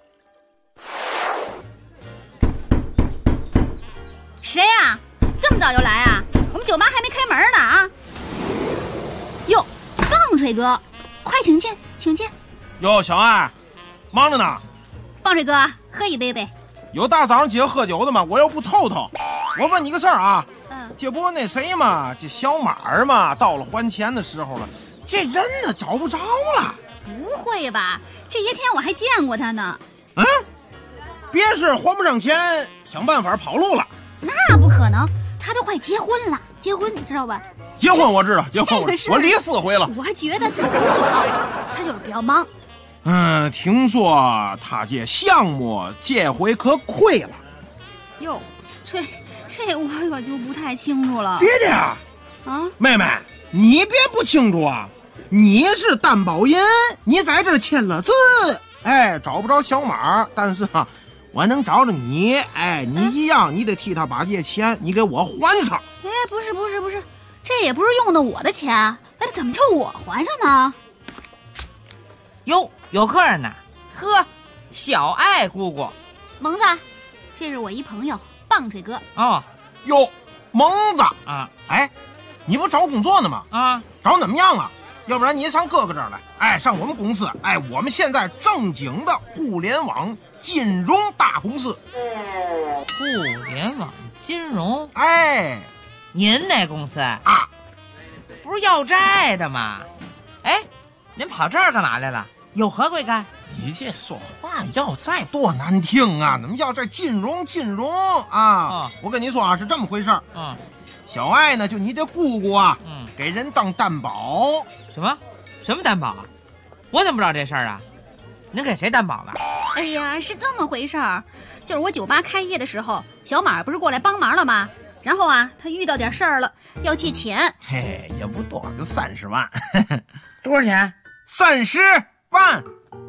谁呀？这么早就来啊？我们酒吧还没开门呢啊！哟，棒槌哥，快请进，请进。 哟，小艾。忙着呢， 棒槌哥，喝一杯呗。 有大早上起来喝酒的吗？我又不透透。我问你个事儿啊，这不那谁嘛，这小马嘛，到了还钱的时候了，这人呢找不着了。 不会吧？这些天我还见过他呢。 别是还不上钱，想办法跑路了？ 那不可能，他都快结婚了，结婚你知道吧？ 结婚我知道，结婚我离4回了。 我觉得他就是比较忙。 听说他这项目这回可亏了。 哟，这我可就不太清楚了。 别的呀，妹妹，你别不清楚啊！你是担保人，你在这签了字，哎，找不着小马，但是啊，我能找着你，哎，你一样，你得替他把这钱你给我还上。 哎，不是，这也不是用的我的钱，哎，怎么就我还上呢？ 哟，有客人呢，呵，小艾姑姑， 蒙子，这是我一朋友棒槌哥。 哦， 哟，蒙子啊， 哎，你不找工作呢吗？ 啊， 找怎么样啊？要不然你上哥哥这儿来，哎，上我们公司，哎，我们现在正经的互联网金融大公司。 互联网金融？ 哎， 您那公司啊， 不是要债的吗？哎，您跑这儿干嘛来了？有何贵干？ 你这说话要债多难听啊！怎么要债金融啊？我跟你说啊，是这么回事儿。小艾呢，就你这姑姑啊，给人当担保。 什么担保啊？我怎么不知道这事儿啊？您给谁担保了？ 哎呀，是这么回事儿，就是我酒吧开业的时候，小马不是过来帮忙了吗？然后啊，他遇到点事儿了，要借钱。 嘿，也不多，就30万。 多少钱 ？30万。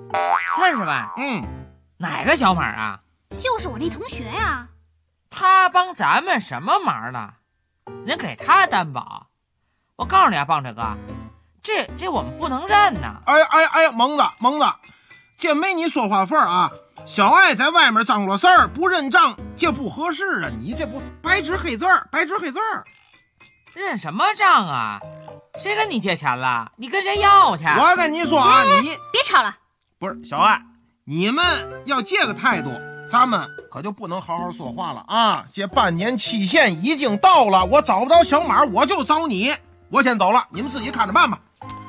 30万？哪个小马啊？ 就是我那同学呀。 他帮咱们什么忙了？您给他担保？我告诉你啊，棒槌哥，这我们不能认呐！ 哎，蒙子，这没你说话份儿啊！小艾在外面张罗事儿不认账，这不合适啊！你这不白纸黑字儿。 认什么账啊？谁跟你借钱了？你跟谁要去？ 我跟你说啊，你别吵了。 不是小艾，你们要这个态度，咱们可就不能好好说话了啊！这半年期限已经到了，我找不着小马，我就找你。我先走了，你们自己看着办吧。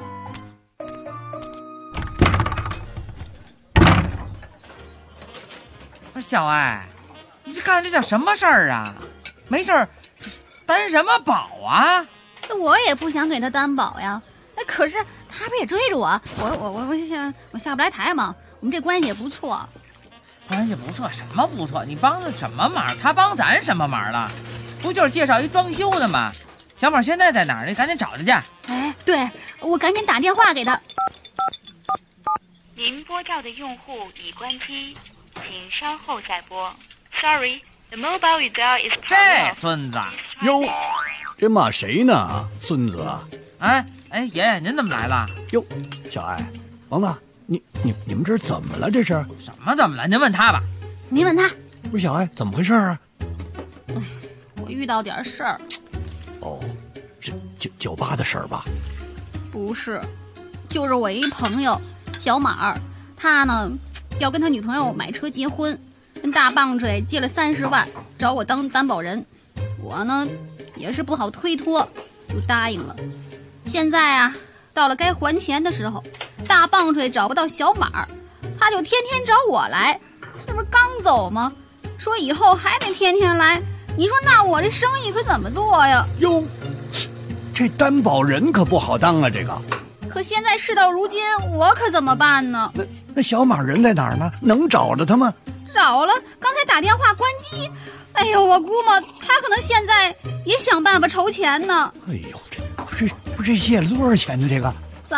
小艾，你这干这叫什么事儿啊？没事儿，担什么保啊？ 我也不想给他担保呀。哎，可是他不也追着我？我下不来台嘛。我们这关系也不错。 关系不错？什么不错？你帮了什么忙？他帮咱什么忙了？不就是介绍一装修的吗？小马现在在哪儿？你赶紧找他去。 哎，对，我赶紧打电话给他。 您拨叫的用户已关机，请稍后再拨。Sorry, the mobile you dial is。 这孙子哟，这骂谁呢？孙子啊！ 哎，爷爷您怎么来了？ 哟，小艾，王子，你们这怎么了？这是什么怎么了？您问他吧。 您问他。 不是小艾，怎么回事啊？ 遇到点事儿。 哦，是酒吧的事儿吧？ 不是，就是我一朋友小马，他呢要跟他女朋友买车结婚，跟大棒槌借了30万，找我当担保人。我呢也是不好推脱，就答应了。现在啊，到了该还钱的时候，大棒槌找不到小马，他就天天找我来，这不是刚走吗？说以后还得天天来，你说那我这生意可怎么做呀？ 哟，这担保人可不好当啊，这个。 可现在事到如今，我可怎么办呢？ 那小马人在哪儿呢？能找着他吗？ 找了，刚才打电话关机。哎呦，我估摸他可能现在也想办法筹钱呢。 哎呦，这借了多少钱呢？这个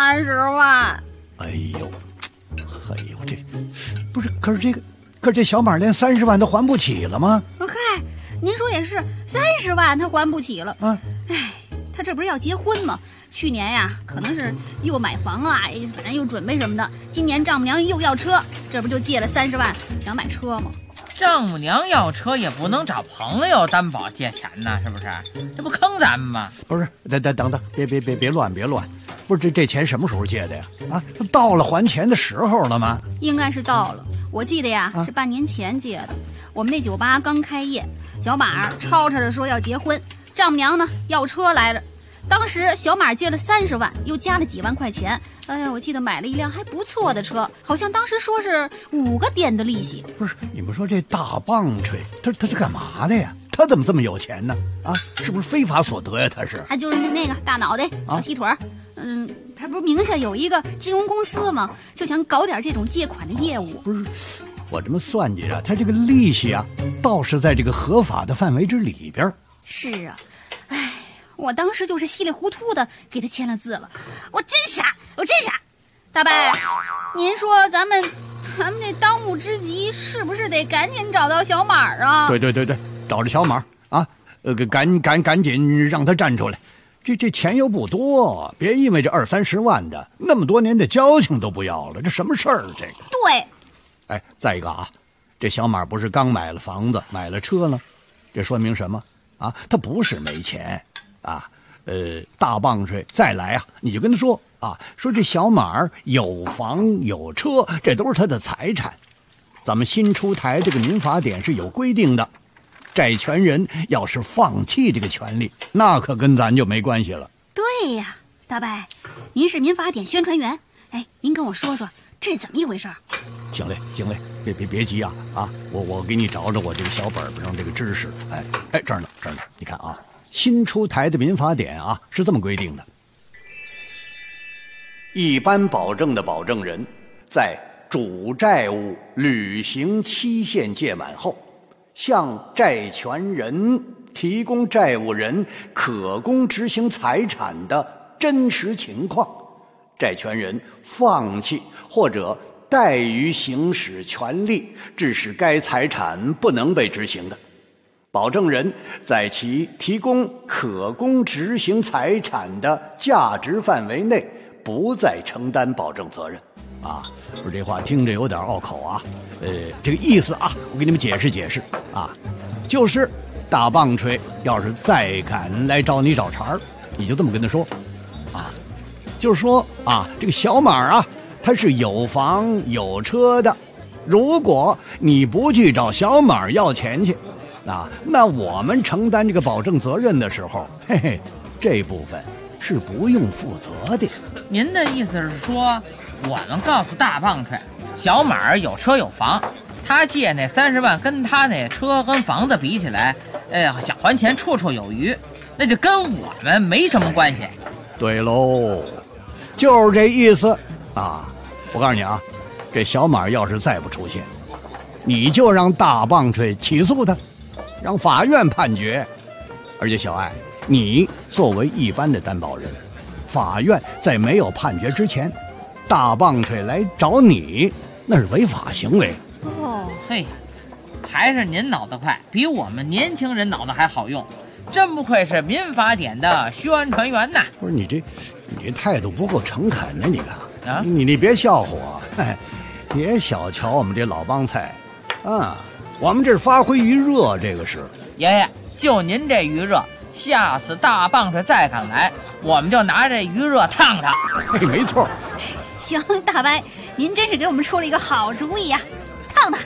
30万。 哎呦，这不是？可是这小马连30万都还不起了吗？ 嗨，您说也是，30万他还不起了。 哎， 他这不是要结婚吗？去年呀，可能是又买房啊，反正又准备什么的。今年丈母娘又要车，这不就借了30万想买车吗？ 丈母娘要车也不能找朋友担保借钱呢，是不是？这不坑咱们吗？ 不是，等，别乱！不是这钱什么时候借的呀？啊，到了还钱的时候了吗？ 应该是到了，我记得呀，是半年前借的。我们那酒吧刚开业，小马吵着说要结婚，丈母娘呢要车来了。当时小马借了30万，又加了几万块钱。哎呀，我记得买了一辆还不错的车，好像当时说是5个点的利息。 不是，你们说这大棒槌，他是干嘛的呀？他怎么这么有钱呢？啊，是不是非法所得呀？他是？ 他就是那个大脑袋、小踢腿儿。他不是名下有一个金融公司吗？就想搞点这种借款的业务。 不是，我这么算计着，他这个利息啊，倒是在这个合法的范围之里边。 是啊，哎。我当时就是稀里糊涂的给他签了字了，我真傻。大伯，您说咱们这当务之急是不是得赶紧找到小马啊？ 对，找着小马啊，赶紧让他站出来。这钱又不多，别因为这20-30万的那么多年的交情都不要了，这什么事儿？这个对。 哎，再一个啊，这小马不是刚买了房子，买了车了，这说明什么啊？他不是没钱。啊，大棒槌再来啊，你就跟他说啊，说这小马有房有车，这都是他的财产。咱们新出台这个民法典是有规定的，债权人要是放弃这个权利，那可跟咱就没关系了。 对呀，大伯，您是民法典宣传员，哎，您跟我说说这是怎么一回事？ 行嘞，别急啊，我给你找我这个小本本上这个知识。哎，这儿呢，你看啊。新出台的民法典啊是这么规定的：一般保证的保证人在主债务履行期限届满后，向债权人提供债务人可供执行财产的真实情况，债权人放弃或者怠于行使权利，致使该财产不能被执行的，保证人在其提供可供执行财产的价值范围内，不再承担保证责任。啊，不是这话听着有点拗口啊。这个意思啊，我给你们解释啊，就是大棒槌要是再敢来找你找茬，你就这么跟他说，啊，就是说啊，这个小马啊，他是有房有车的，如果你不去找小马要钱去。啊，那我们承担这个保证责任的时候，嘿嘿，这部分是不用负责的。 您的意思是说，我们告诉大棒槌，小马有车有房，他借那30万跟他那车跟房子比起来，想还钱绰绰有余，那就跟我们没什么关系。 对喽，就是这意思啊！我告诉你啊，这小马要是再不出现，你就让大棒槌起诉他。让法院判决，而且小爱，你作为一般的担保人，法院在没有判决之前，大棒槌来找你，那是违法行为。 哦，嘿，还是您脑子快，比我们年轻人脑子还好用，真不愧是民法典的宣传员呐！ 不是你这态度不够诚恳呢，你看啊，你别笑话我，别小瞧我们这老帮菜，啊。我们这是发挥余热，这个是爷爷， 就您这余热，下次大棒槌再敢来，我们就拿这余热烫他。 嘿，没错。 行，大白，您真是给我们出了一个好主意呀，烫他。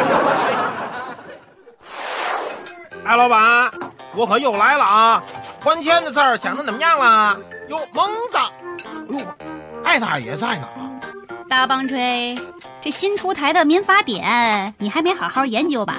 哎，老板，我可又来了啊！还钱的事儿想得怎么样了？哟，蒙子，哎呦，艾大爷在呢。 大棒槌，这新出台的民法典，你还没好好研究吧？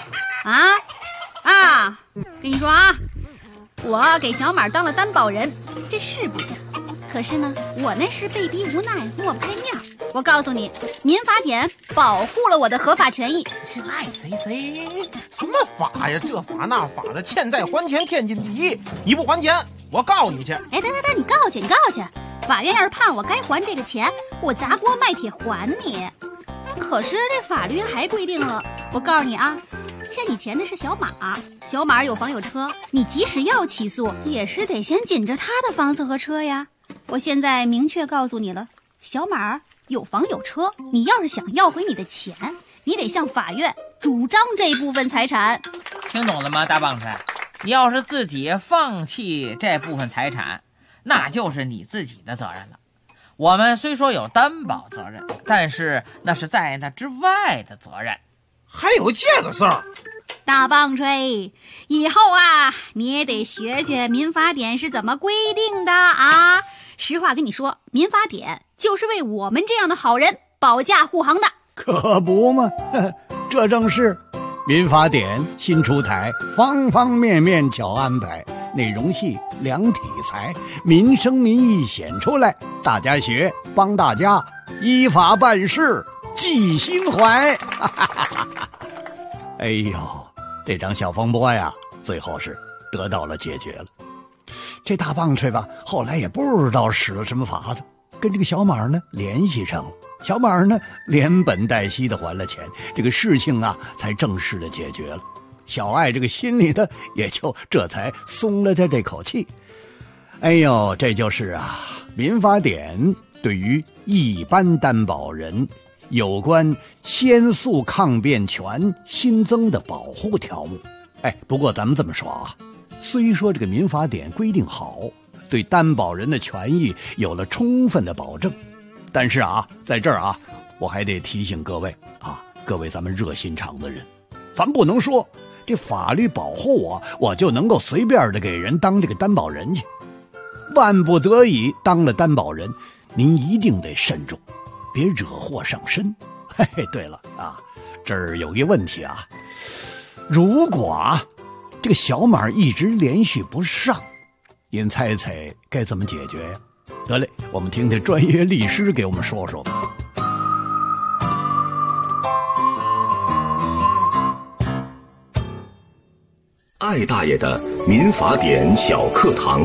跟你说啊，我给小马当了担保人，这是不假。可是呢，我那是被逼无奈，抹不开面。我告诉你，民法典保护了我的合法权益。 是爱谁谁，什么法呀？这法那法的，欠债还钱，天经地义。你不还钱，我告你去。 哎，等，你告去。法院要是判我该还这个钱，我砸锅卖铁还你。可是这法律还规定了，我告诉你啊，欠你钱的是小马有房有车，你即使要起诉，也是得先紧着他的房子和车呀。我现在明确告诉你了，小马有房有车，你要是想要回你的钱，你得向法院主张这部分财产。 听懂了吗，大棒槌？你要是自己放弃这部分财产，那就是你自己的责任了。我们虽说有担保责任，但是那是在那之外的责任。 还有这个事儿？ 大棒槌，以后啊，你也得学学民法典是怎么规定的啊！实话跟你说，民法典就是为我们这样的好人保驾护航的。 可不嘛，这正是民法典新出台，方方面面巧安排，内容细，量体裁，民生民意显出来，大家学，帮大家依法办事，记心怀。哎呦，这场小风波呀，最后是得到了解决了。这大棒槌吧，后来也不知道使了什么法子，跟这个小马呢联系上了。小马呢连本带息的还了钱，这个事情啊才正式的解决了。小艾这个心里的也就这才松了这口气。哎呦，这就是啊民法典对于一般担保人有关先诉抗辩权新增的保护条目。哎，不过咱们这么说啊，虽说这个民法典规定好，对担保人的权益有了充分的保证，但是啊，在这儿啊，我还得提醒各位啊，各位咱们热心肠的人，咱不能说这法律保护我就能够随便的给人当这个担保人去。万不得已当了担保人，您一定得慎重，别惹祸上身。嘿嘿，对了啊，这儿有一个问题啊，如果啊这个小马一直联系不上，您猜猜该怎么解决呀？得嘞，我们听听专业律师给我们说说吧。 艾大爷的民法典小课堂。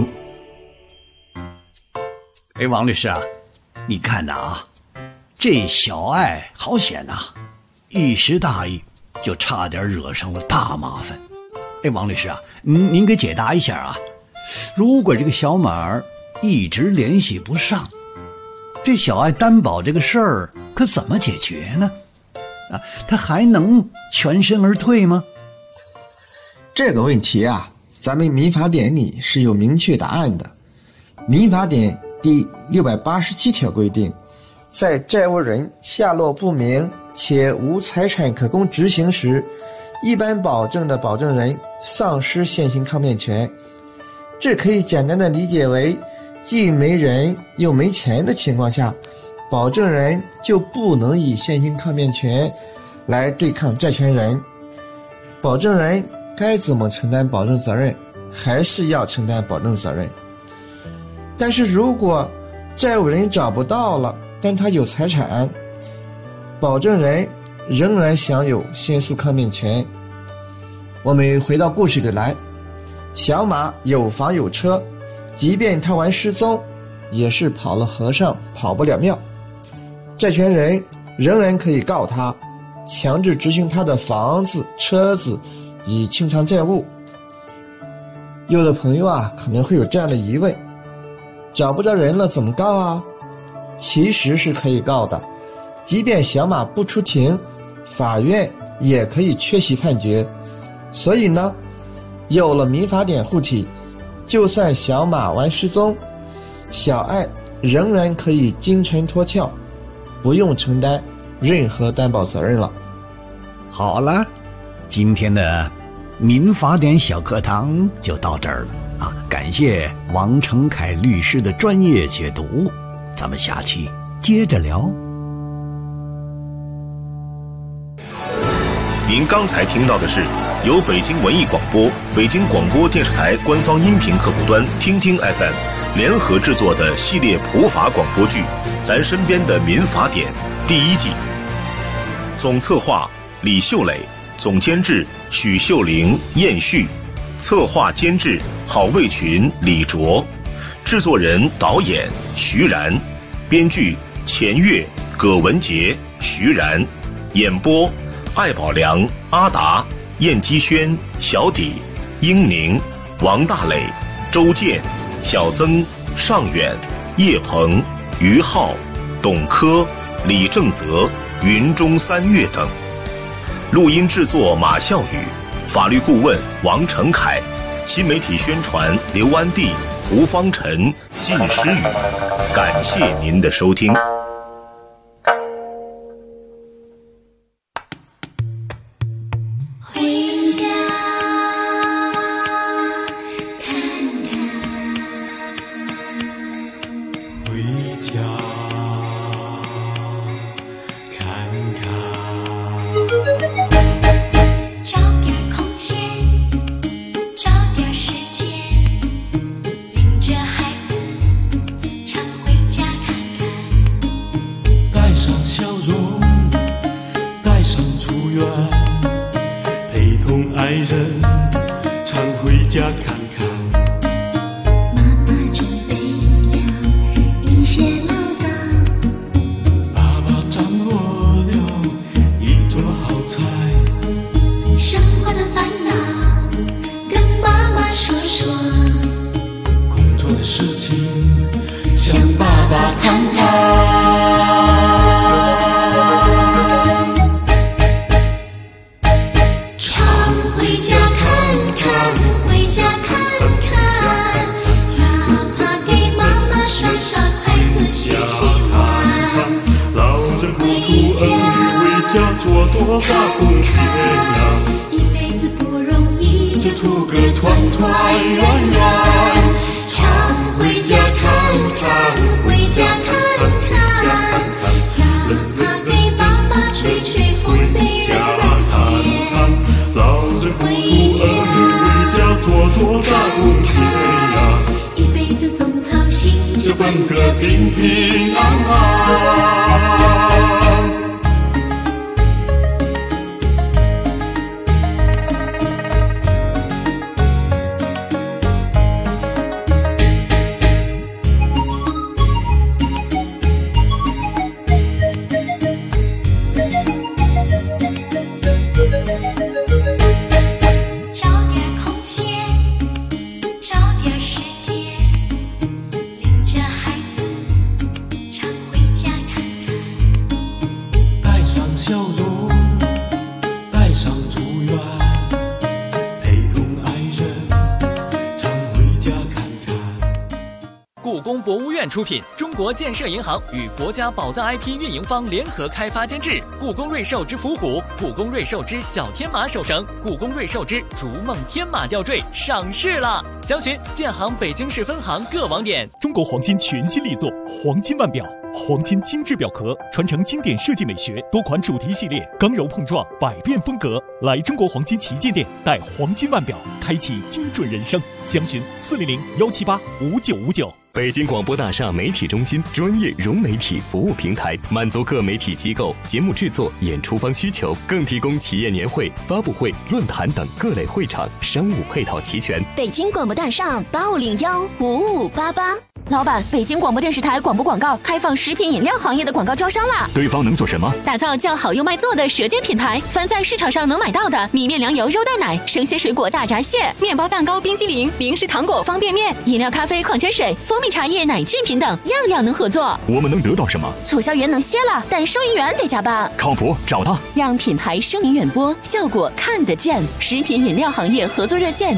哎，王律师啊，你看呐啊，这小艾好险呐，一时大意就差点惹上了大麻烦。哎，王律师啊，您给解答一下啊，如果这个小马一直联系不上，这小艾担保这个事儿可怎么解决呢？啊，他还能全身而退吗？ 这个问题啊，咱们民法典里是有明确答案的。民法典第687条规定，在债务人下落不明且无财产可供执行时，一般保证的保证人丧失现行抗辩权。这可以简单的理解为，既没人又没钱的情况下，保证人就不能以现行抗辩权来对抗债权人。保证人该怎么承担保证责任，还是要承担保证责任。但是如果债务人找不到了，但他有财产，保证人仍然享有先诉抗辩权。我们回到故事里来，小马有房有车，即便他玩失踪，也是跑了和尚跑不了庙。债权人仍然可以告他，强制执行他的房子、车子，以清偿债务。有的朋友啊，可能会有这样的疑问，找不着人了怎么告啊？其实是可以告的，即便小马不出庭，法院也可以确系判决。所以呢， 有了民法典护体，就算小马玩失踪，小爱仍然可以金蝉脱壳，不用承担任何担保责任了。 好了，今天的民法典小课堂就到这儿了啊！感谢王成凯律师的专业解读，咱们下期接着聊。 您刚才听到的是由北京文艺广播、北京广播电视台官方音频客户端听听 FM 联合制作的系列普法广播剧《咱身边的民法典》第1季。总策划李秀磊，总监制许秀玲、燕旭，策划监制郝卫群、李卓，制作人导演徐然，编剧钱月、葛文杰、徐然，演播艾宝良、阿达、燕基轩、小底、英宁、王大磊、周健、小曾、尚远、叶鹏、于浩、董科、李正泽、云中三月等。录音制作马笑宇，法律顾问王成凯，新媒体宣传刘安娣、胡方晨、靳诗雨。感谢您的收听。 回家看看， 回家看看。 找点空闲，找点时间，领着孩子常回家看看。 带上笑容，带上祝愿，陪同爱人常回家看看。 妈妈准备了一些唠叨， 爸爸掌握了一桌好菜。 生活的烦恼跟妈妈说说， 工作的事情向爸爸谈谈。 常回家看看，回家看看，哪怕给妈妈刷刷筷子洗洗碗。 老人糊涂儿女为家做多大贡献呀， 一辈子不容易， 就图个团团圆圆。 常回家看看，回家看看，哪怕给爸爸吹吹烘焙热热钱。 老人糊涂儿女为家做多大贡献呀， 一辈子总操心， 这奔个平平安安。 找点空闲，找点时间，领着孩子常回家看看。 带上笑容，带上祝愿，陪同爱人常回家看看。 故宫博物院出品，中国建设银行与国家宝藏 IP 运营方联合开发监制。故宫瑞兽之伏虎、故宫瑞兽之小天马手绳、故宫瑞兽之逐梦天马吊坠上市了，详询建行北京市分行各网点。 中国黄金全新力作黄金腕表，黄金精致表壳，传承经典设计美学，多款主题系列，刚柔碰撞，百变风格。来中国黄金旗舰店，戴黄金腕表，开启精准人生。详询400-178-5959。 北京广播大厦媒体中心专业融媒体服务平台，满足各媒体机构节目制作、演出方需求，更提供企业年会、发布会、论坛等各类会场，商务配套齐全。 北京广播大厦85015588。 老板，北京广播电视台广播广告开放食品饮料行业的广告招商啦！ 对方能做什么？ 打造叫好又卖座的舌尖品牌，凡在市场上能买到的米面粮油肉蛋奶、生鲜水果大闸蟹、面包蛋糕、冰激凌、零食糖果方便面、饮料咖啡、矿泉水、蜂蜜茶叶、奶制品等，样样能合作。 我们能得到什么？ 促销员能歇了，但收银员得加班。 靠谱，找他， 让品牌声名远播，效果看得见。食品饮料行业合作热线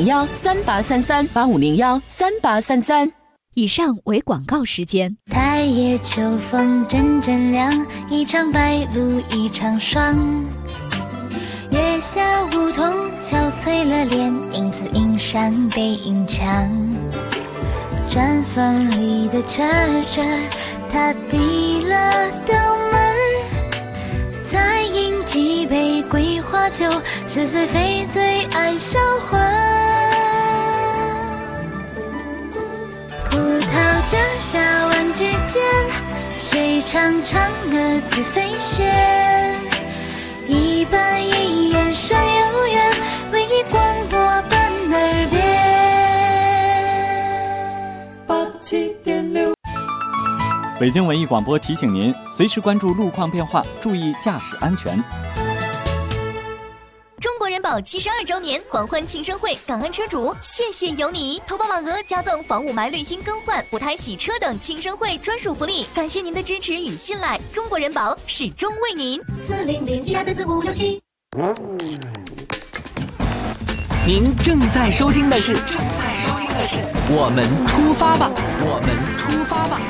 8501383385013833。 以上为广告时间。 太夜秋风阵阵凉，一场白露一场霜。月下梧桐憔悴了脸，影子映上背影墙。砖缝里的蛐蛐，它递了刀门，再饮几杯桂花酒，岁岁飞醉爱销魂。葡萄架下玩具间，谁唱嫦娥自飞仙？一板一眼山有缘，唯一广播伴耳边。 87.6。北京文艺广播提醒您，随时关注路况变化，注意驾驶安全。 中国人保72周年狂欢庆生会，感恩车主，谢谢有你！投保网额加赠房雾霾滤芯更换、补胎洗车等庆生会专属福利，感谢您的支持与信赖，中国人保始终为您。40012344567。 您正在收听的是我们出发吧，我们出发吧。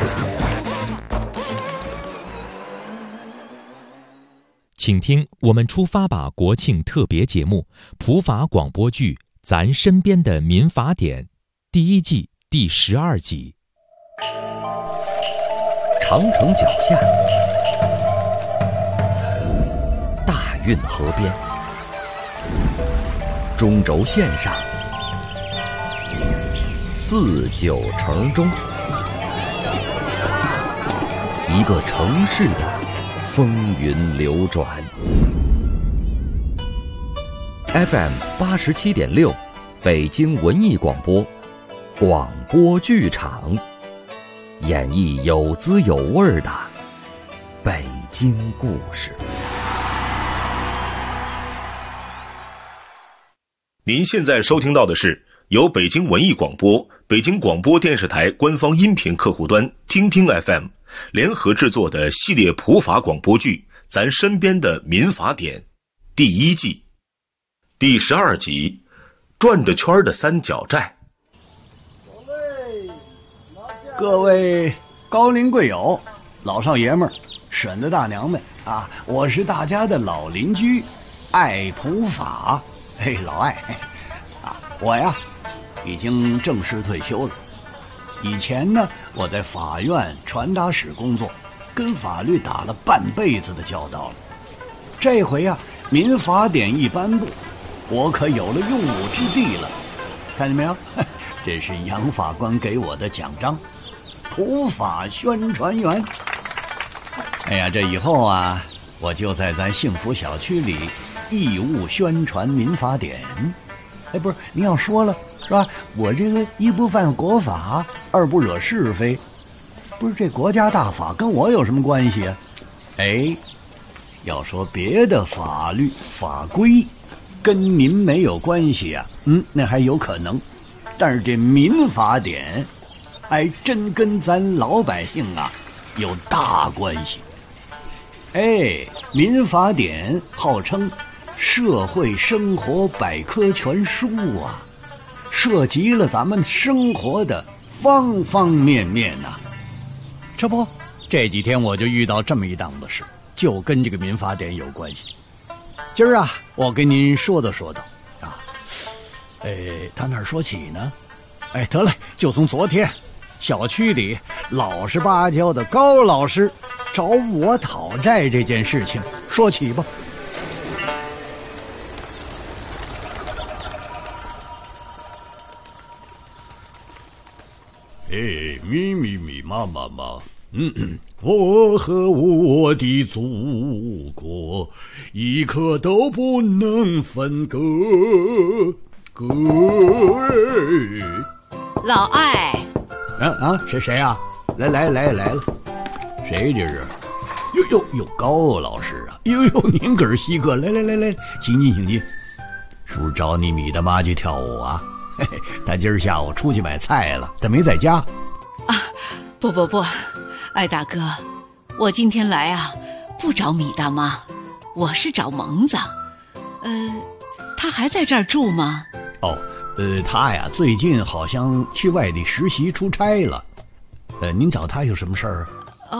请听我们出发吧国庆特别节目普法广播剧《咱身边的民法典》第1季第12集。 长城脚下，大运河边，中轴线上，49城中，一个城市的风云流转。FM 87.6，北京文艺广播，广播剧场，演绎有滋有味的北京故事。 您现在收听到的是由北京文艺广播、北京广播电视台官方音频客户端听听 FM 联合制作的系列普法广播剧《咱身边的民法典》第1季第12集，转着圈的三角债。 各位高龄贵友、老少爷们儿、婶子大娘们啊，我是大家的老邻居艾普法。嘿，老艾啊，我呀已经正式退休了。以前呢，我在法院传达室工作，跟法律打了半辈子的交道了。这回啊，民法典一颁布，我可有了用武之地了。看见没有？这是杨法官给我的奖章，普法宣传员。哎呀，这以后啊，我就在咱幸福小区里义务宣传民法典。哎，不是，您要说了是吧？我这个一不犯国法，二不惹是非，不是这国家大法跟我有什么关系啊？哎，要说别的法律法规跟您没有关系啊，那还有可能，但是这民法典还真跟咱老百姓啊有大关系。哎，民法典号称社会生活百科全书啊，涉及了咱们生活的方方面面呐。这不，这几天我就遇到这么一档子事，就跟这个民法典有关系。今儿啊，我跟您说道啊。他哪儿说起呢？得嘞，就从昨天，小区里老实巴交的高老师找我讨债这件事情说起吧。咪咪咪妈妈妈，我和我的祖国一刻都不能分割。 老艾， 谁呀？来了，谁这是？哟，高老师啊！哟，您可是稀客，来，请进。是不是找你米大妈去跳舞啊？嘿嘿，他今儿下午出去买菜了，他没在家。 啊，不，艾大哥，我今天来啊，不找米大妈，我是找蒙子。他还在这儿住吗？ 他呀，最近好像去外地实习出差了。您找他有什么事儿？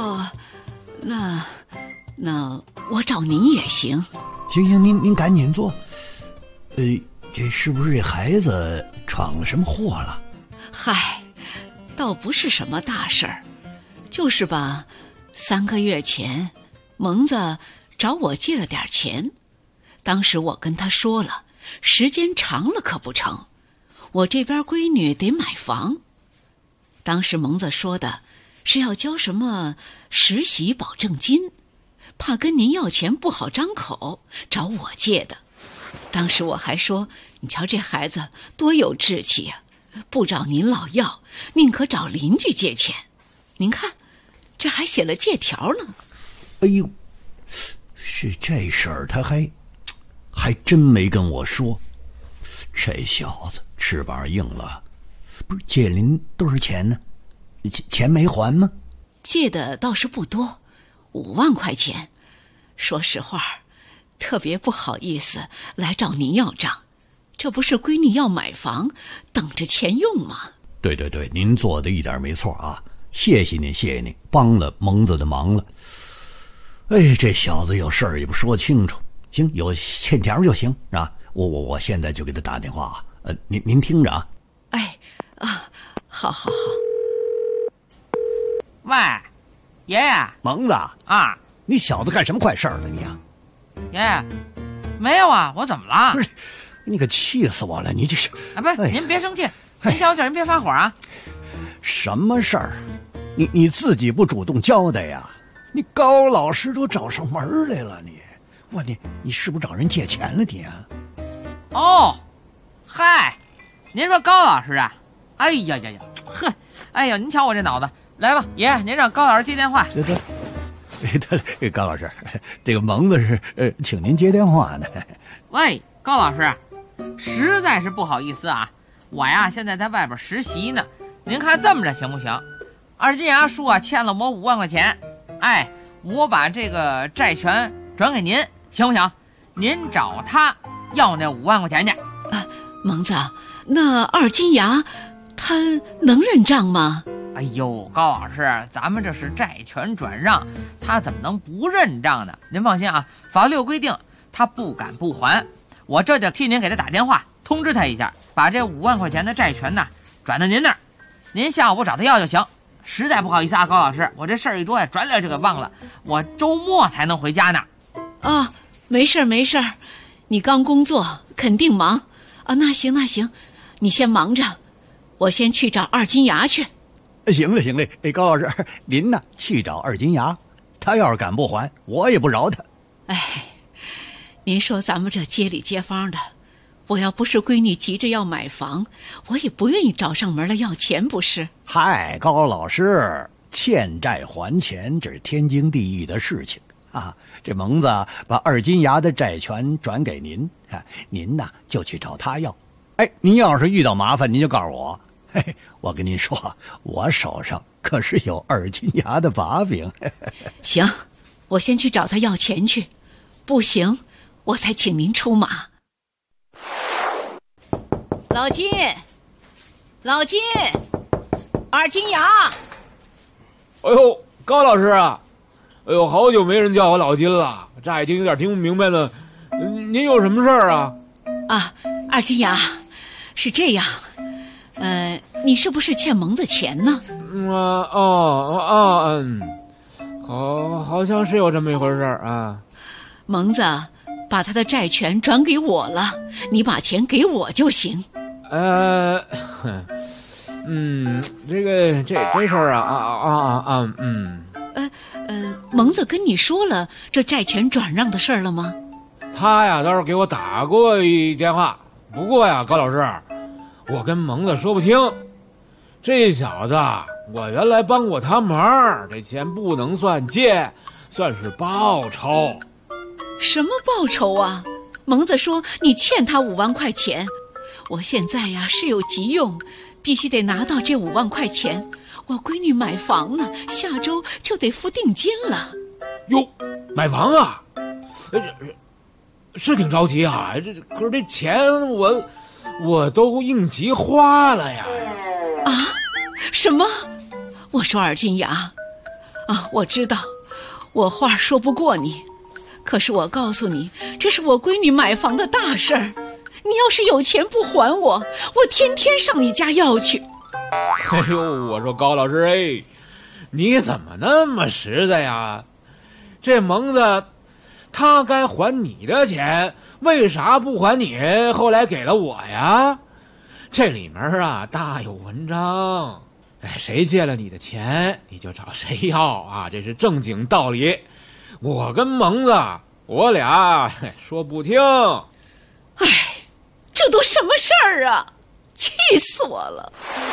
那我找您也行。 行，您赶紧坐。这是不是这孩子闯了什么祸了？ 嗨，倒不是什么大事儿，就是吧，3个月前，蒙子找我借了点钱，当时我跟他说了，时间长了可不成，我这边闺女得买房。当时蒙子说的是要交什么实习保证金，怕跟您要钱不好张口，找我借的。当时我还说，你瞧这孩子多有志气呀，不找您老要，宁可找邻居借钱。您看，这还写了借条呢。 哎呦，是这事儿，他还真没跟我说。这小子翅膀硬了，不是借您多少钱呢？钱没还吗？ 借的倒是不多，5万块钱。说实话，特别不好意思来找您要账，这不是闺女要买房，等着钱用吗？ 对，您做的一点没错啊，谢谢您，帮了蒙子的忙了。这小子有事儿也不说清楚，行，有欠条就行啊。我现在就给他打电话啊。您听着啊。 好。 喂，爷爷。 蒙子啊， 你小子干什么坏事了你啊？ 爷爷，没有啊，我怎么了？ 不是，你可气死我了！你这是啊，不是，您别生气，您小人别发火啊。 什么事儿？你自己不主动交代呀？你高老师都找上门来了，你是不是找人借钱了你啊？ 嗨，您说高老师啊？哎呀，呵，哎呀，您瞧我这脑子，来吧，爷，您让高老师接电话。 对，高老师，这个蒙子是请您接电话呢。 喂，高老师，实在是不好意思啊，我呀现在在外边实习呢，您看这么着行不行？二金牙叔啊欠了我5万块钱，我把这个债权转给您，行不行？您找他要那5万块钱去。 蒙子，那二金牙他能认账吗？ 哎呦，高老师，咱们这是债权转让，他怎么能不认账呢？您放心啊，法律有规定，他不敢不还。我这就替您给他打电话，通知他一下，把这5万块钱的债权呢转到您那儿，您下午找他要就行。实在不好意思啊，高老师，我这事儿一多呀，转脸就给忘了，我周末才能回家呢。 没事儿，你刚工作肯定忙啊。那行，你先忙着，我先去找二金牙去。 行了，高老师，您呢去找二金牙，他要是敢不还，我也不饶他。 您说咱们这街里街坊的，我要不是闺女急着要买房，我也不愿意找上门来要钱，不是？ 嗨，高老师，欠债还钱，这是天经地义的事情啊。这蒙子把二金牙的债权转给您，您呢就去找他要。您要是遇到麻烦，您就告诉我。我跟您说，我手上可是有二金牙的把柄。 行，我先去找他要钱去，不行我才请您出马。老金，二金牙。 哎呦，高老师啊，哎呦，好久没人叫我老金了，这已经有点听不明白了。您有什么事儿啊？ 二金牙，是这样，你是不是欠蒙子钱呢？ 好像是有这么一回事啊。 蒙子把他的债权转给我了，你把钱给我就行。 这事儿蒙子跟你说了这债权转让的事儿了吗？ 他呀倒是给我打过一电话，不过呀，高老师，我跟蒙子说不清。这小子我原来帮过他忙，这钱不能算借，算是报酬。 什么报酬啊？蒙子说你欠他5万块钱，我现在呀是有急用，必须得拿到这5万块钱。我闺女买房呢，下周就得付定金了。 哟，买房啊？是挺着急啊，可是这钱我都应急花了呀。 啊？什么？我说尔金雅，我知道，我话说不过你，可是我告诉你，这是我闺女买房的大事儿。你要是有钱不还我天天上你家要去。 哎呦，我说高老师，你怎么那么实在呀？这蒙子他该还你的钱，为啥不还你？后来给了我呀？这里面啊大有文章。谁借了你的钱，你就找谁要啊，这是正经道理。我跟蒙子，我俩说不听。 这都什么事儿啊！气死我了！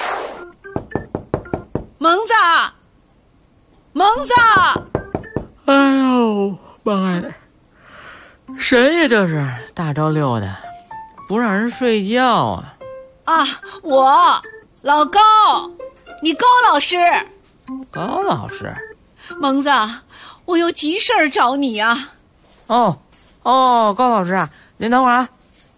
蒙子，蒙子！ 哎呦妈呀！谁呀？这是大周六的，不让人睡觉啊！ 我老高，你高老师。 高老师， 蒙子，我有急事儿找你啊。 哦，高老师啊，您等会儿啊。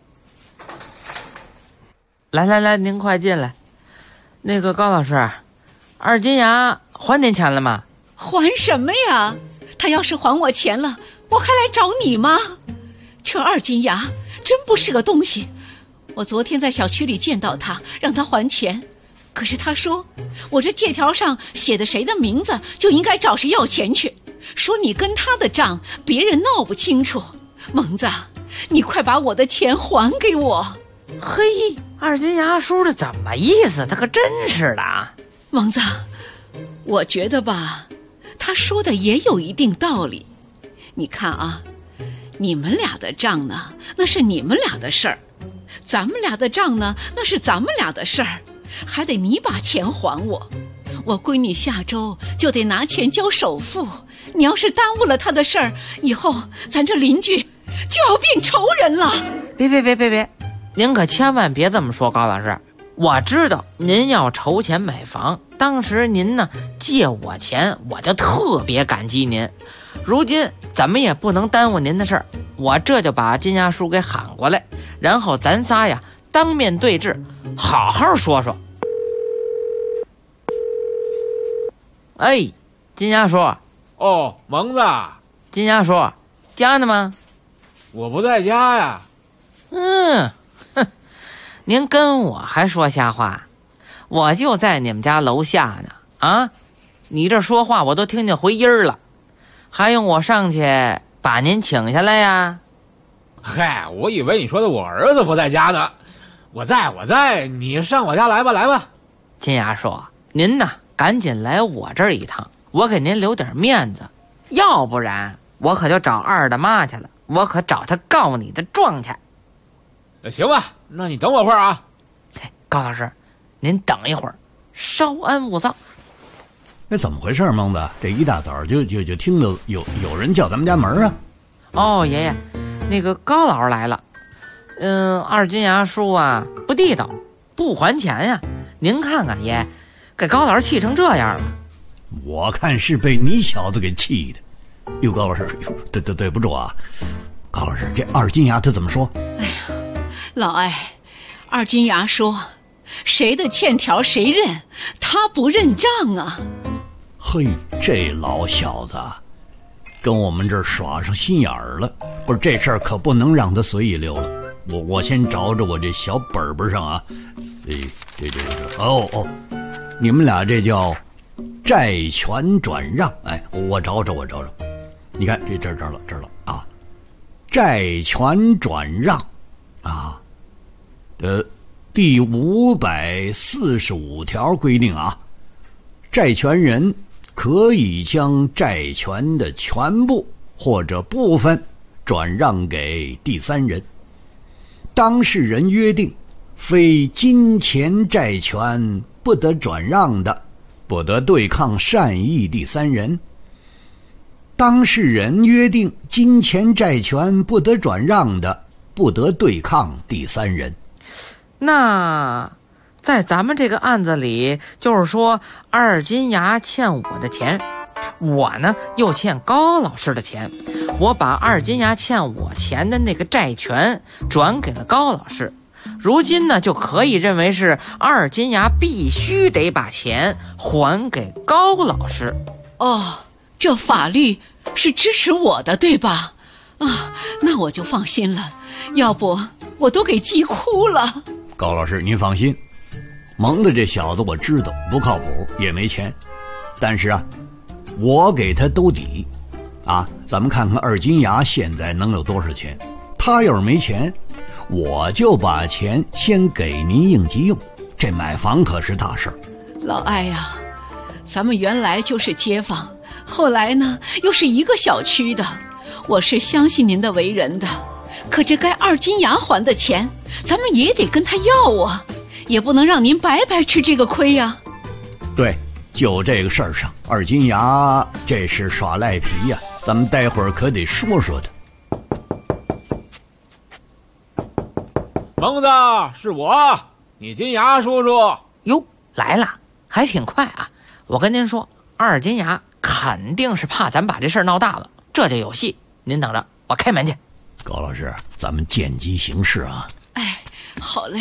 来，您快进来。那个高老师，二金牙还您钱了吗？ 还什么呀？他要是还我钱了，我还来找你吗？这二金牙真不是个东西。我昨天在小区里见到他，让他还钱，可是他说我这借条上写的谁的名字，就应该找谁要钱去，说你跟他的账别人闹不清楚。蒙子，你快把我的钱还给我。 嘿，二金牙叔这怎么意思？他可真是的啊！ 蒙子，我觉得吧，他说的也有一定道理。你看啊，你们俩的账呢，那是你们俩的事儿；咱们俩的账呢，那是咱们俩的事儿，还得你把钱还我。我闺女下周就得拿钱交首付，你要是耽误了她的事儿，以后咱这邻居就要变仇人了。 别！您可千万别这么说，高老师。我知道您要筹钱买房，当时您呢借我钱，我就特别感激您。如今怎么也不能耽误您的事儿，我这就把金牙叔给喊过来，然后咱仨呀当面对质，好好说说。哎，金牙叔。 哦，蒙子。 金牙叔，家呢吗？ 我不在家呀。 您跟我还说瞎话，我就在你们家楼下呢啊！你这说话我都听见回音儿了，还用我上去把您请下来呀？ 嗨，我以为你说的我儿子不在家呢。我在，你上我家来吧。 金牙叔，您呢赶紧来我这儿一趟，我给您留点面子，要不然我可就找二大妈去了，我可找他告你的状去。 行吧，那你等我会儿啊。 高老师，您等一会儿，稍安勿躁。 那怎么回事，蒙子？这一大早就听到有人叫咱们家门啊？ 哦，爷爷，那个高老师来了。二金牙叔啊，不地道，不还钱呀。您看看爷，给高老师气成这样了。 我看是被你小子给气的。哟，高老师，对不住啊。高老师，这二金牙他怎么说？ 哎呀，老艾，二金牙说谁的欠条谁认，他不认账啊。 嘿，这老小子跟我们这儿耍上心眼儿了。不是，这事儿可不能让他随意溜了。我先找着我这小本本上啊，这你们俩这叫债权转让。哎，我找找，你看这儿了啊，债权转让啊的第545条规定啊，债权人可以将债权的全部或者部分转让给第三人。当事人约定非金钱债权不得转让的， 不得对抗善意第三人。当事人约定金钱债权不得转让的，不得对抗第三人。 那在咱们这个案子里，就是说二金牙欠我的钱，我呢又欠高老师的钱，我把二金牙欠我钱的那个债权转给了高老师，如今呢就可以认为是二金牙必须得把钱还给高老师。 哦，这法律是支持我的，对吧？啊，那我就放心了，要不我都给急哭了。 高老师您放心，蒙的这小子我知道不靠谱，也没钱，但是啊我给他兜底啊，咱们看看二金牙现在能有多少钱，他要是没钱，我就把钱先给您应急用，这买房可是大事儿。 老艾呀，咱们原来就是街坊，后来呢又是一个小区的，我是相信您的为人的，可这该二金牙还的钱咱们也得跟他要啊，也不能让您白白吃这个亏呀。 对，就这个事儿上，二金牙这是耍赖皮呀，咱们待会儿可得说说他。 蒙子，是我，你金牙叔叔。 哟，来了，还挺快啊！我跟您说，二金牙肯定是怕咱把这事儿闹大了，这就有戏。您等着，我开门去。 高老师，咱们见机行事啊。 哎，好嘞。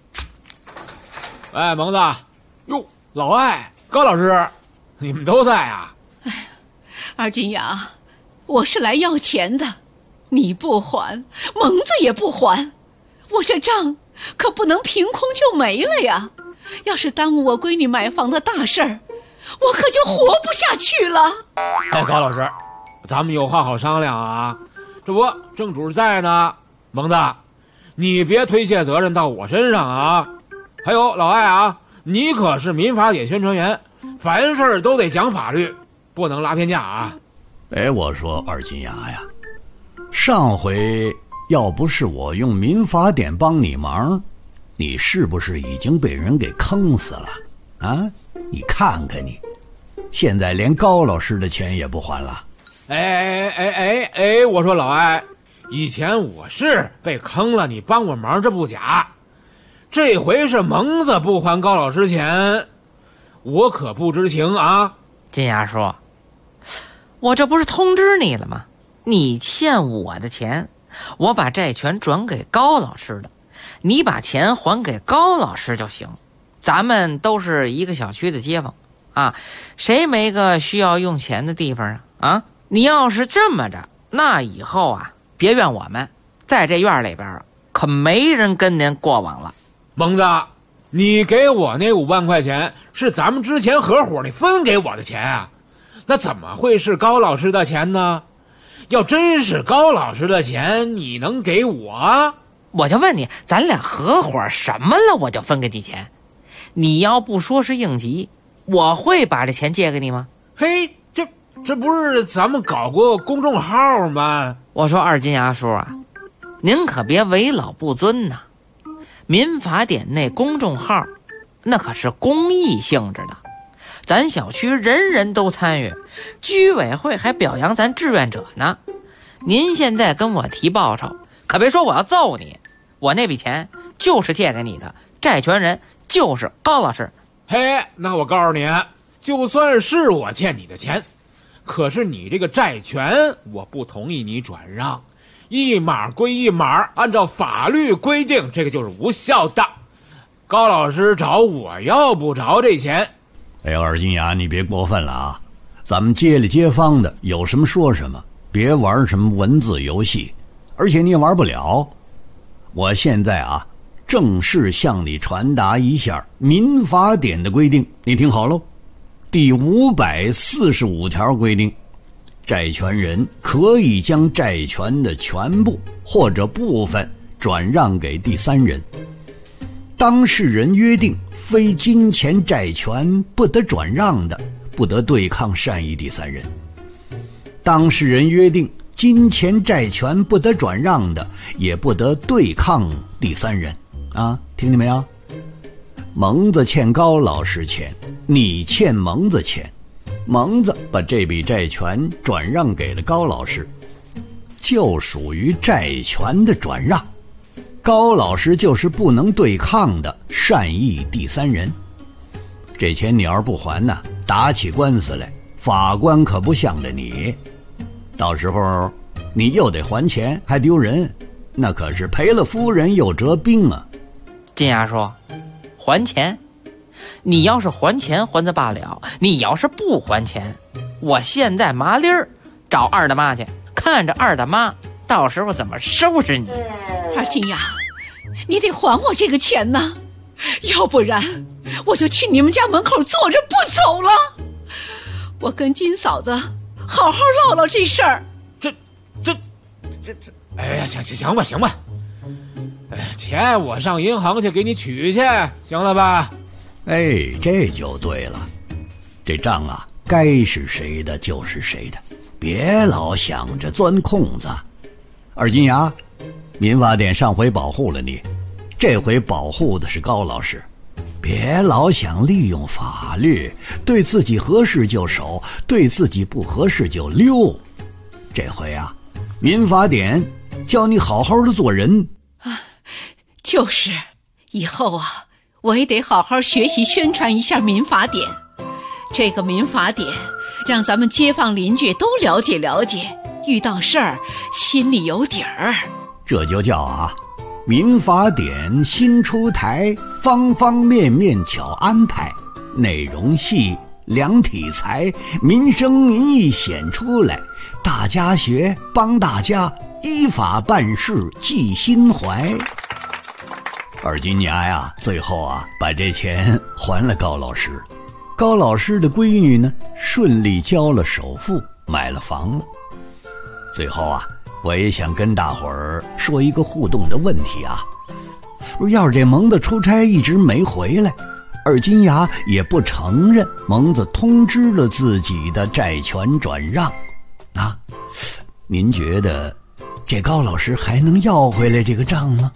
哎，蒙子，哟，老艾，高老师，你们都在啊？ 哎，二金牙，我是来要钱的，你不还，蒙子也不还，我这账可不能凭空就没了呀！要是耽误我闺女买房的大事儿，我可就活不下去了。 哎，高老师，咱们有话好商量啊！这不，正主在呢。蒙子，你别推卸责任到我身上啊！还有老艾啊，你可是民法典宣传员，凡事都得讲法律，不能拉偏架啊！ 哎，我说二金牙呀，上回要不是我用民法典帮你忙，你是不是已经被人给坑死了啊？你看看你，现在连高老师的钱也不还了。 哎，我说老艾，以前我是被坑了，你帮我忙这不假，这回是蒙子不还高老师钱，我可不知情啊。 金牙说，我这不是通知你了吗？你欠我的钱，我把债权转给高老师的，你把钱还给高老师就行。咱们都是一个小区的街坊啊，谁没个需要用钱的地方啊？你要是这么着，那以后啊，别怨我们，在这院里边可没人跟您过往了。 蒙子，你给我那5万块钱是咱们之前合伙里分给我的钱啊，那怎么会是高老师的钱呢？要真是高老师的钱，你能给我？ 我就问你，咱俩合伙什么了，我就分给你钱。你要不说是应急，我会把这钱借给你吗？ 嘿，这不是咱们搞过公众号吗？ 我说二金牙叔啊，您可别为老不尊呐。民法典那公众号那可是公益性质的，咱小区人人都参与，居委会还表扬咱志愿者呢。您现在跟我提报酬，可别说我要揍你，我那笔钱就是借给你的，债权人就是高老师。 嘿，那我告诉你，就算是我欠你的钱，可是你这个债权我不同意你转让，一码归一码，按照法律规定，这个就是无效的。高老师找我要不着这钱。 哎呦，二金牙，你别过分了啊！咱们街里街坊的有什么说什么，别玩什么文字游戏，而且你也玩不了。我现在啊，正式向你传达一下民法典的规定，你听好喽。第545条规定，债权人可以将债权的全部或者部分转让给第三人。当事人约定非金钱债权不得转让的，不得对抗善意第三人。当事人约定金钱债权不得转让的，也不得对抗第三人啊，听见没有？ 蒙子欠高老师钱，你欠蒙子钱，蒙子把这笔债权转让给了高老师，就属于债权的转让。高老师就是不能对抗的善意第三人。这钱你要是不还呢，打起官司来，法官可不向着你，到时候你又得还钱，还丢人，那可是赔了夫人又折兵啊。 金牙说：“还钱？你要是还钱还则罢了，你要是不还钱，我现在麻利儿找二大妈去，看着二大妈到时候怎么收拾你。” 二金牙，你得还我这个钱呐，要不然我就去你们家门口坐着不走了。我跟金嫂子好好唠唠这事儿。 哎呀，行吧。钱我上银行去给你取去，行了吧？ 哎，这就对了。这账啊，该是谁的就是谁的，别老想着钻空子。二金牙，民法典上回保护了你，这回保护的是高老师，别老想利用法律，对自己合适就守，对自己不合适就溜。这回啊，民法典教你好好的做人。 就是以后啊，我也得好好学习宣传一下民法典。这个民法典让咱们街坊邻居都了解了解，遇到事儿心里有底儿。 这就叫啊，民法典新出台，方方面面巧安排，内容细，量体裁，民生民意显出来，大家学，帮大家依法办事，记心怀。二金牙呀，最后啊，把这钱还了高老师。高老师的闺女呢，顺利交了首付，买了房了。最后啊，我也想跟大伙儿说一个互动的问题啊。要是这蒙子出差一直没回来，二金牙也不承认蒙子通知了自己的债权转让啊，您觉得这高老师还能要回来这个账吗？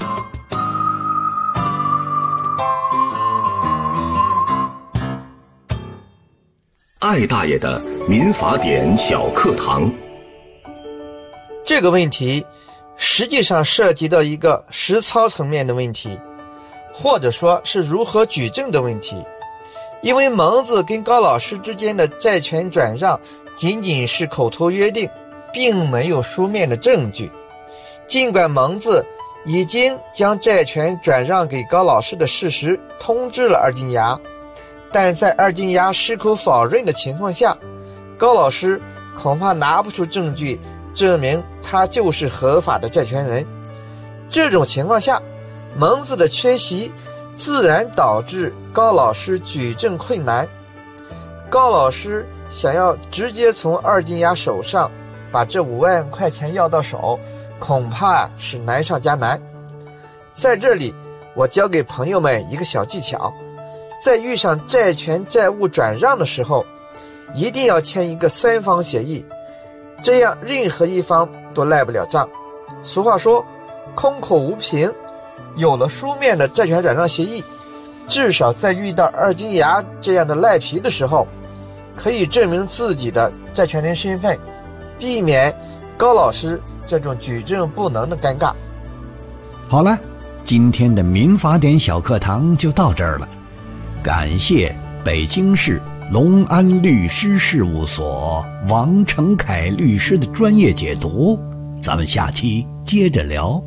艾大爷的民法典小课堂。 这个问题实际上涉及到一个实操层面的问题，或者说是如何举证的问题。因为蒙子跟高老师之间的债权转让仅仅是口头约定，并没有书面的证据。尽管蒙子已经将债权转让给高老师的事实通知了二金牙，但在二金牙矢口否认的情况下，高老师恐怕拿不出证据证明他就是合法的债权人。这种情况下，蒙子的缺席自然导致高老师举证困难。高老师想要直接从二金牙手上把这5万块钱要到手，恐怕是难上加难。在这里，我教给朋友们一个小技巧，在遇上债权债务转让的时候，一定要签一个3方协议，这样任何一方都赖不了账。俗话说，空口无凭，有了书面的债权转让协议，至少在遇到二金牙这样的赖皮的时候，可以证明自己的债权人身份，避免高老师这种举证不能的尴尬。 好了，今天的民法典小课堂就到这儿了。感谢北京市隆安律师事务所王成凯律师的专业解读，咱们下期接着聊。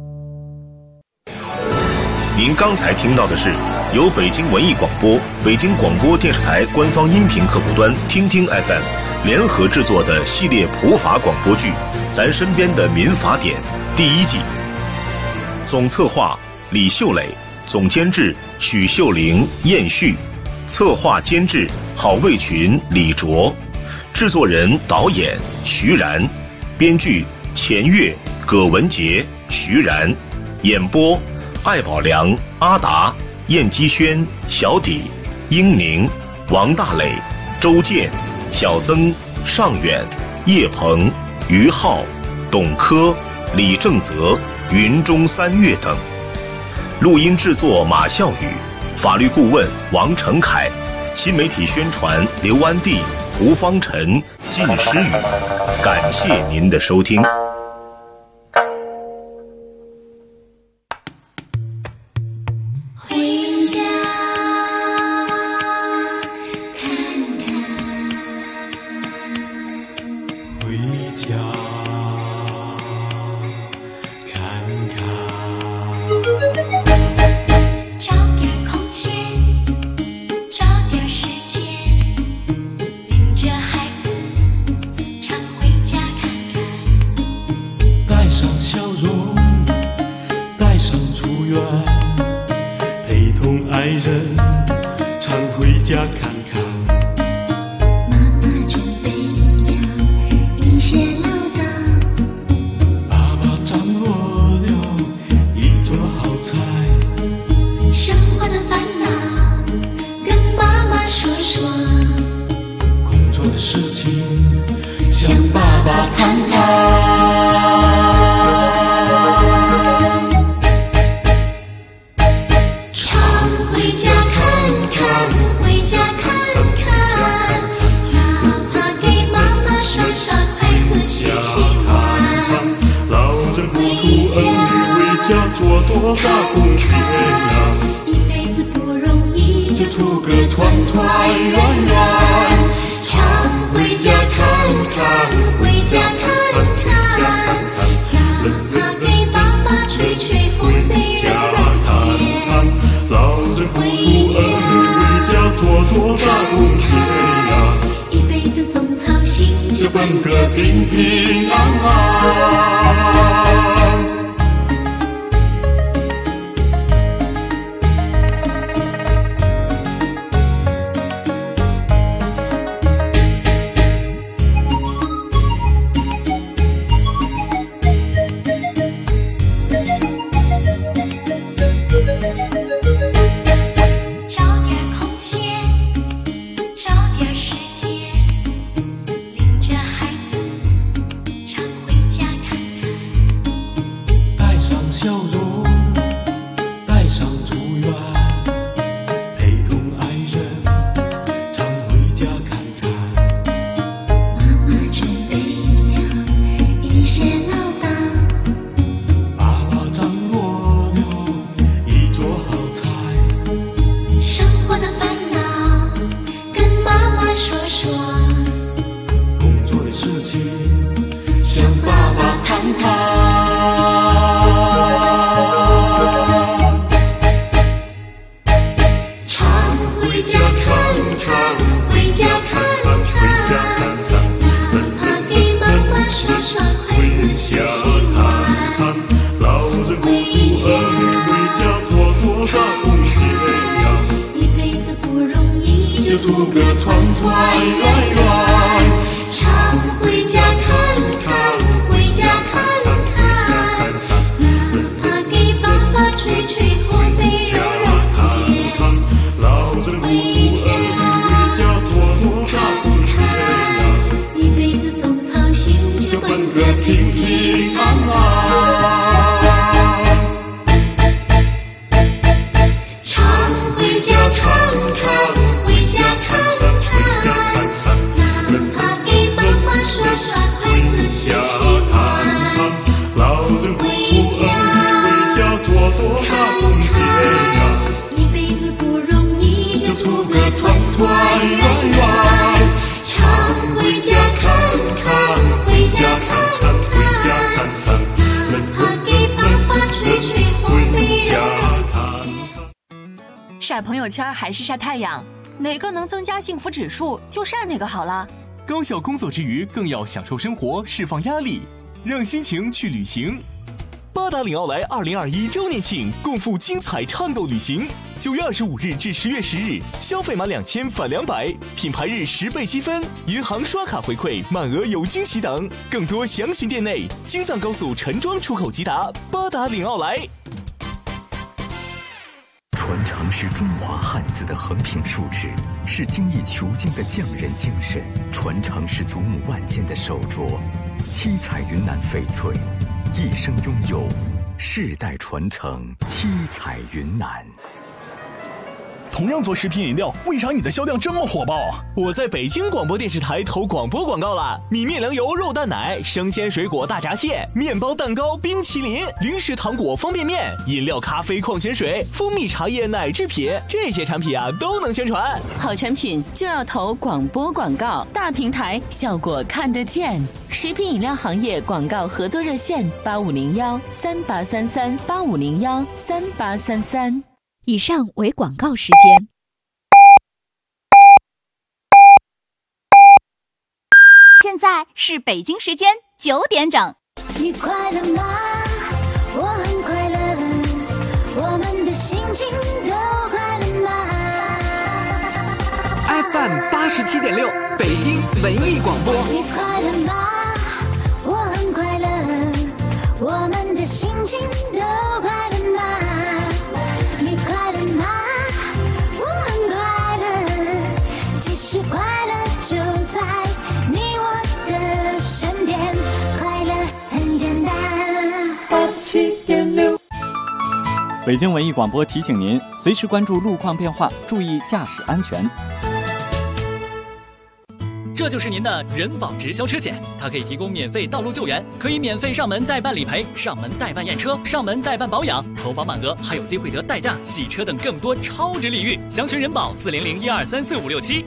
您刚才听到的是由北京文艺广播、北京广播电视台官方音频客户端听听 FM 联合制作的系列普法广播剧《咱身边的民法典》第1季。总策划李秀磊，总监制许秀玲、燕旭，策划监制郝卫群、李卓，制作人导演徐然，编剧钱月、葛文杰、徐然，演播艾宝良、阿达、燕基轩、小底、英宁、王大磊、周健、小曾、尚远、叶鹏、于浩、董科、李正泽、云中三月等。录音制作马笑宇， 法律顾问王成凯，新媒体宣传刘安娣、胡方晨、靳诗雨。感谢您的收听。 晒朋友圈还是晒太阳，哪个能增加幸福指数就晒哪个好了。 高效工作之余，更要享受生活，释放压力，让心情去旅行。八达岭奥莱2021周年庆，共赴精彩畅购旅行。9月25日至10月10日，消费满2000返200，品牌日10倍积分，银行刷卡回馈，满额有惊喜等。更多详询店内。京藏高速陈庄出口吉达，八达岭奥莱。 传承是中华汉字的横平竖直，是精益求精的匠人精神；传承是祖母万间的手镯，七彩云南翡翠，一生拥有，世代传承，七彩云南。 同样做食品饮料，为啥你的销量这么火爆啊？ 我在北京广播电视台投广播广告了，米面粮油肉蛋奶、生鲜水果大闸蟹、面包蛋糕、冰淇淋、零食糖果方便面、饮料咖啡矿泉水、蜂蜜茶叶奶制品，这些产品啊都能宣传。 好产品就要投广播广告，大平台效果看得见。食品饮料行业广告合作热线8501-3833-8501-3833。 以上为广告时间。 现在是北京时间9点整。 你快乐吗？我很快乐，我们的心情都快乐吗？ FM 87.6，北京文艺广播。 你快乐吗？我很快乐，我们的心情都快乐吗？你快乐吗？我很快乐，其实快乐就在你我的身边，快乐很简单。87.6。 北京文艺广播提醒您，随时关注路况变化，注意驾驶安全。 这就是您的人保直销车险，它可以提供免费道路救援，可以免费上门代办理赔、上门代办验车、上门代办保养，投保满额还有机会得代驾、洗车等更多超值礼遇。详询人保400-1234567。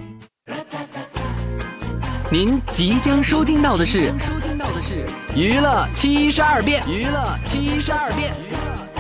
您即将收听到的是娱乐72变。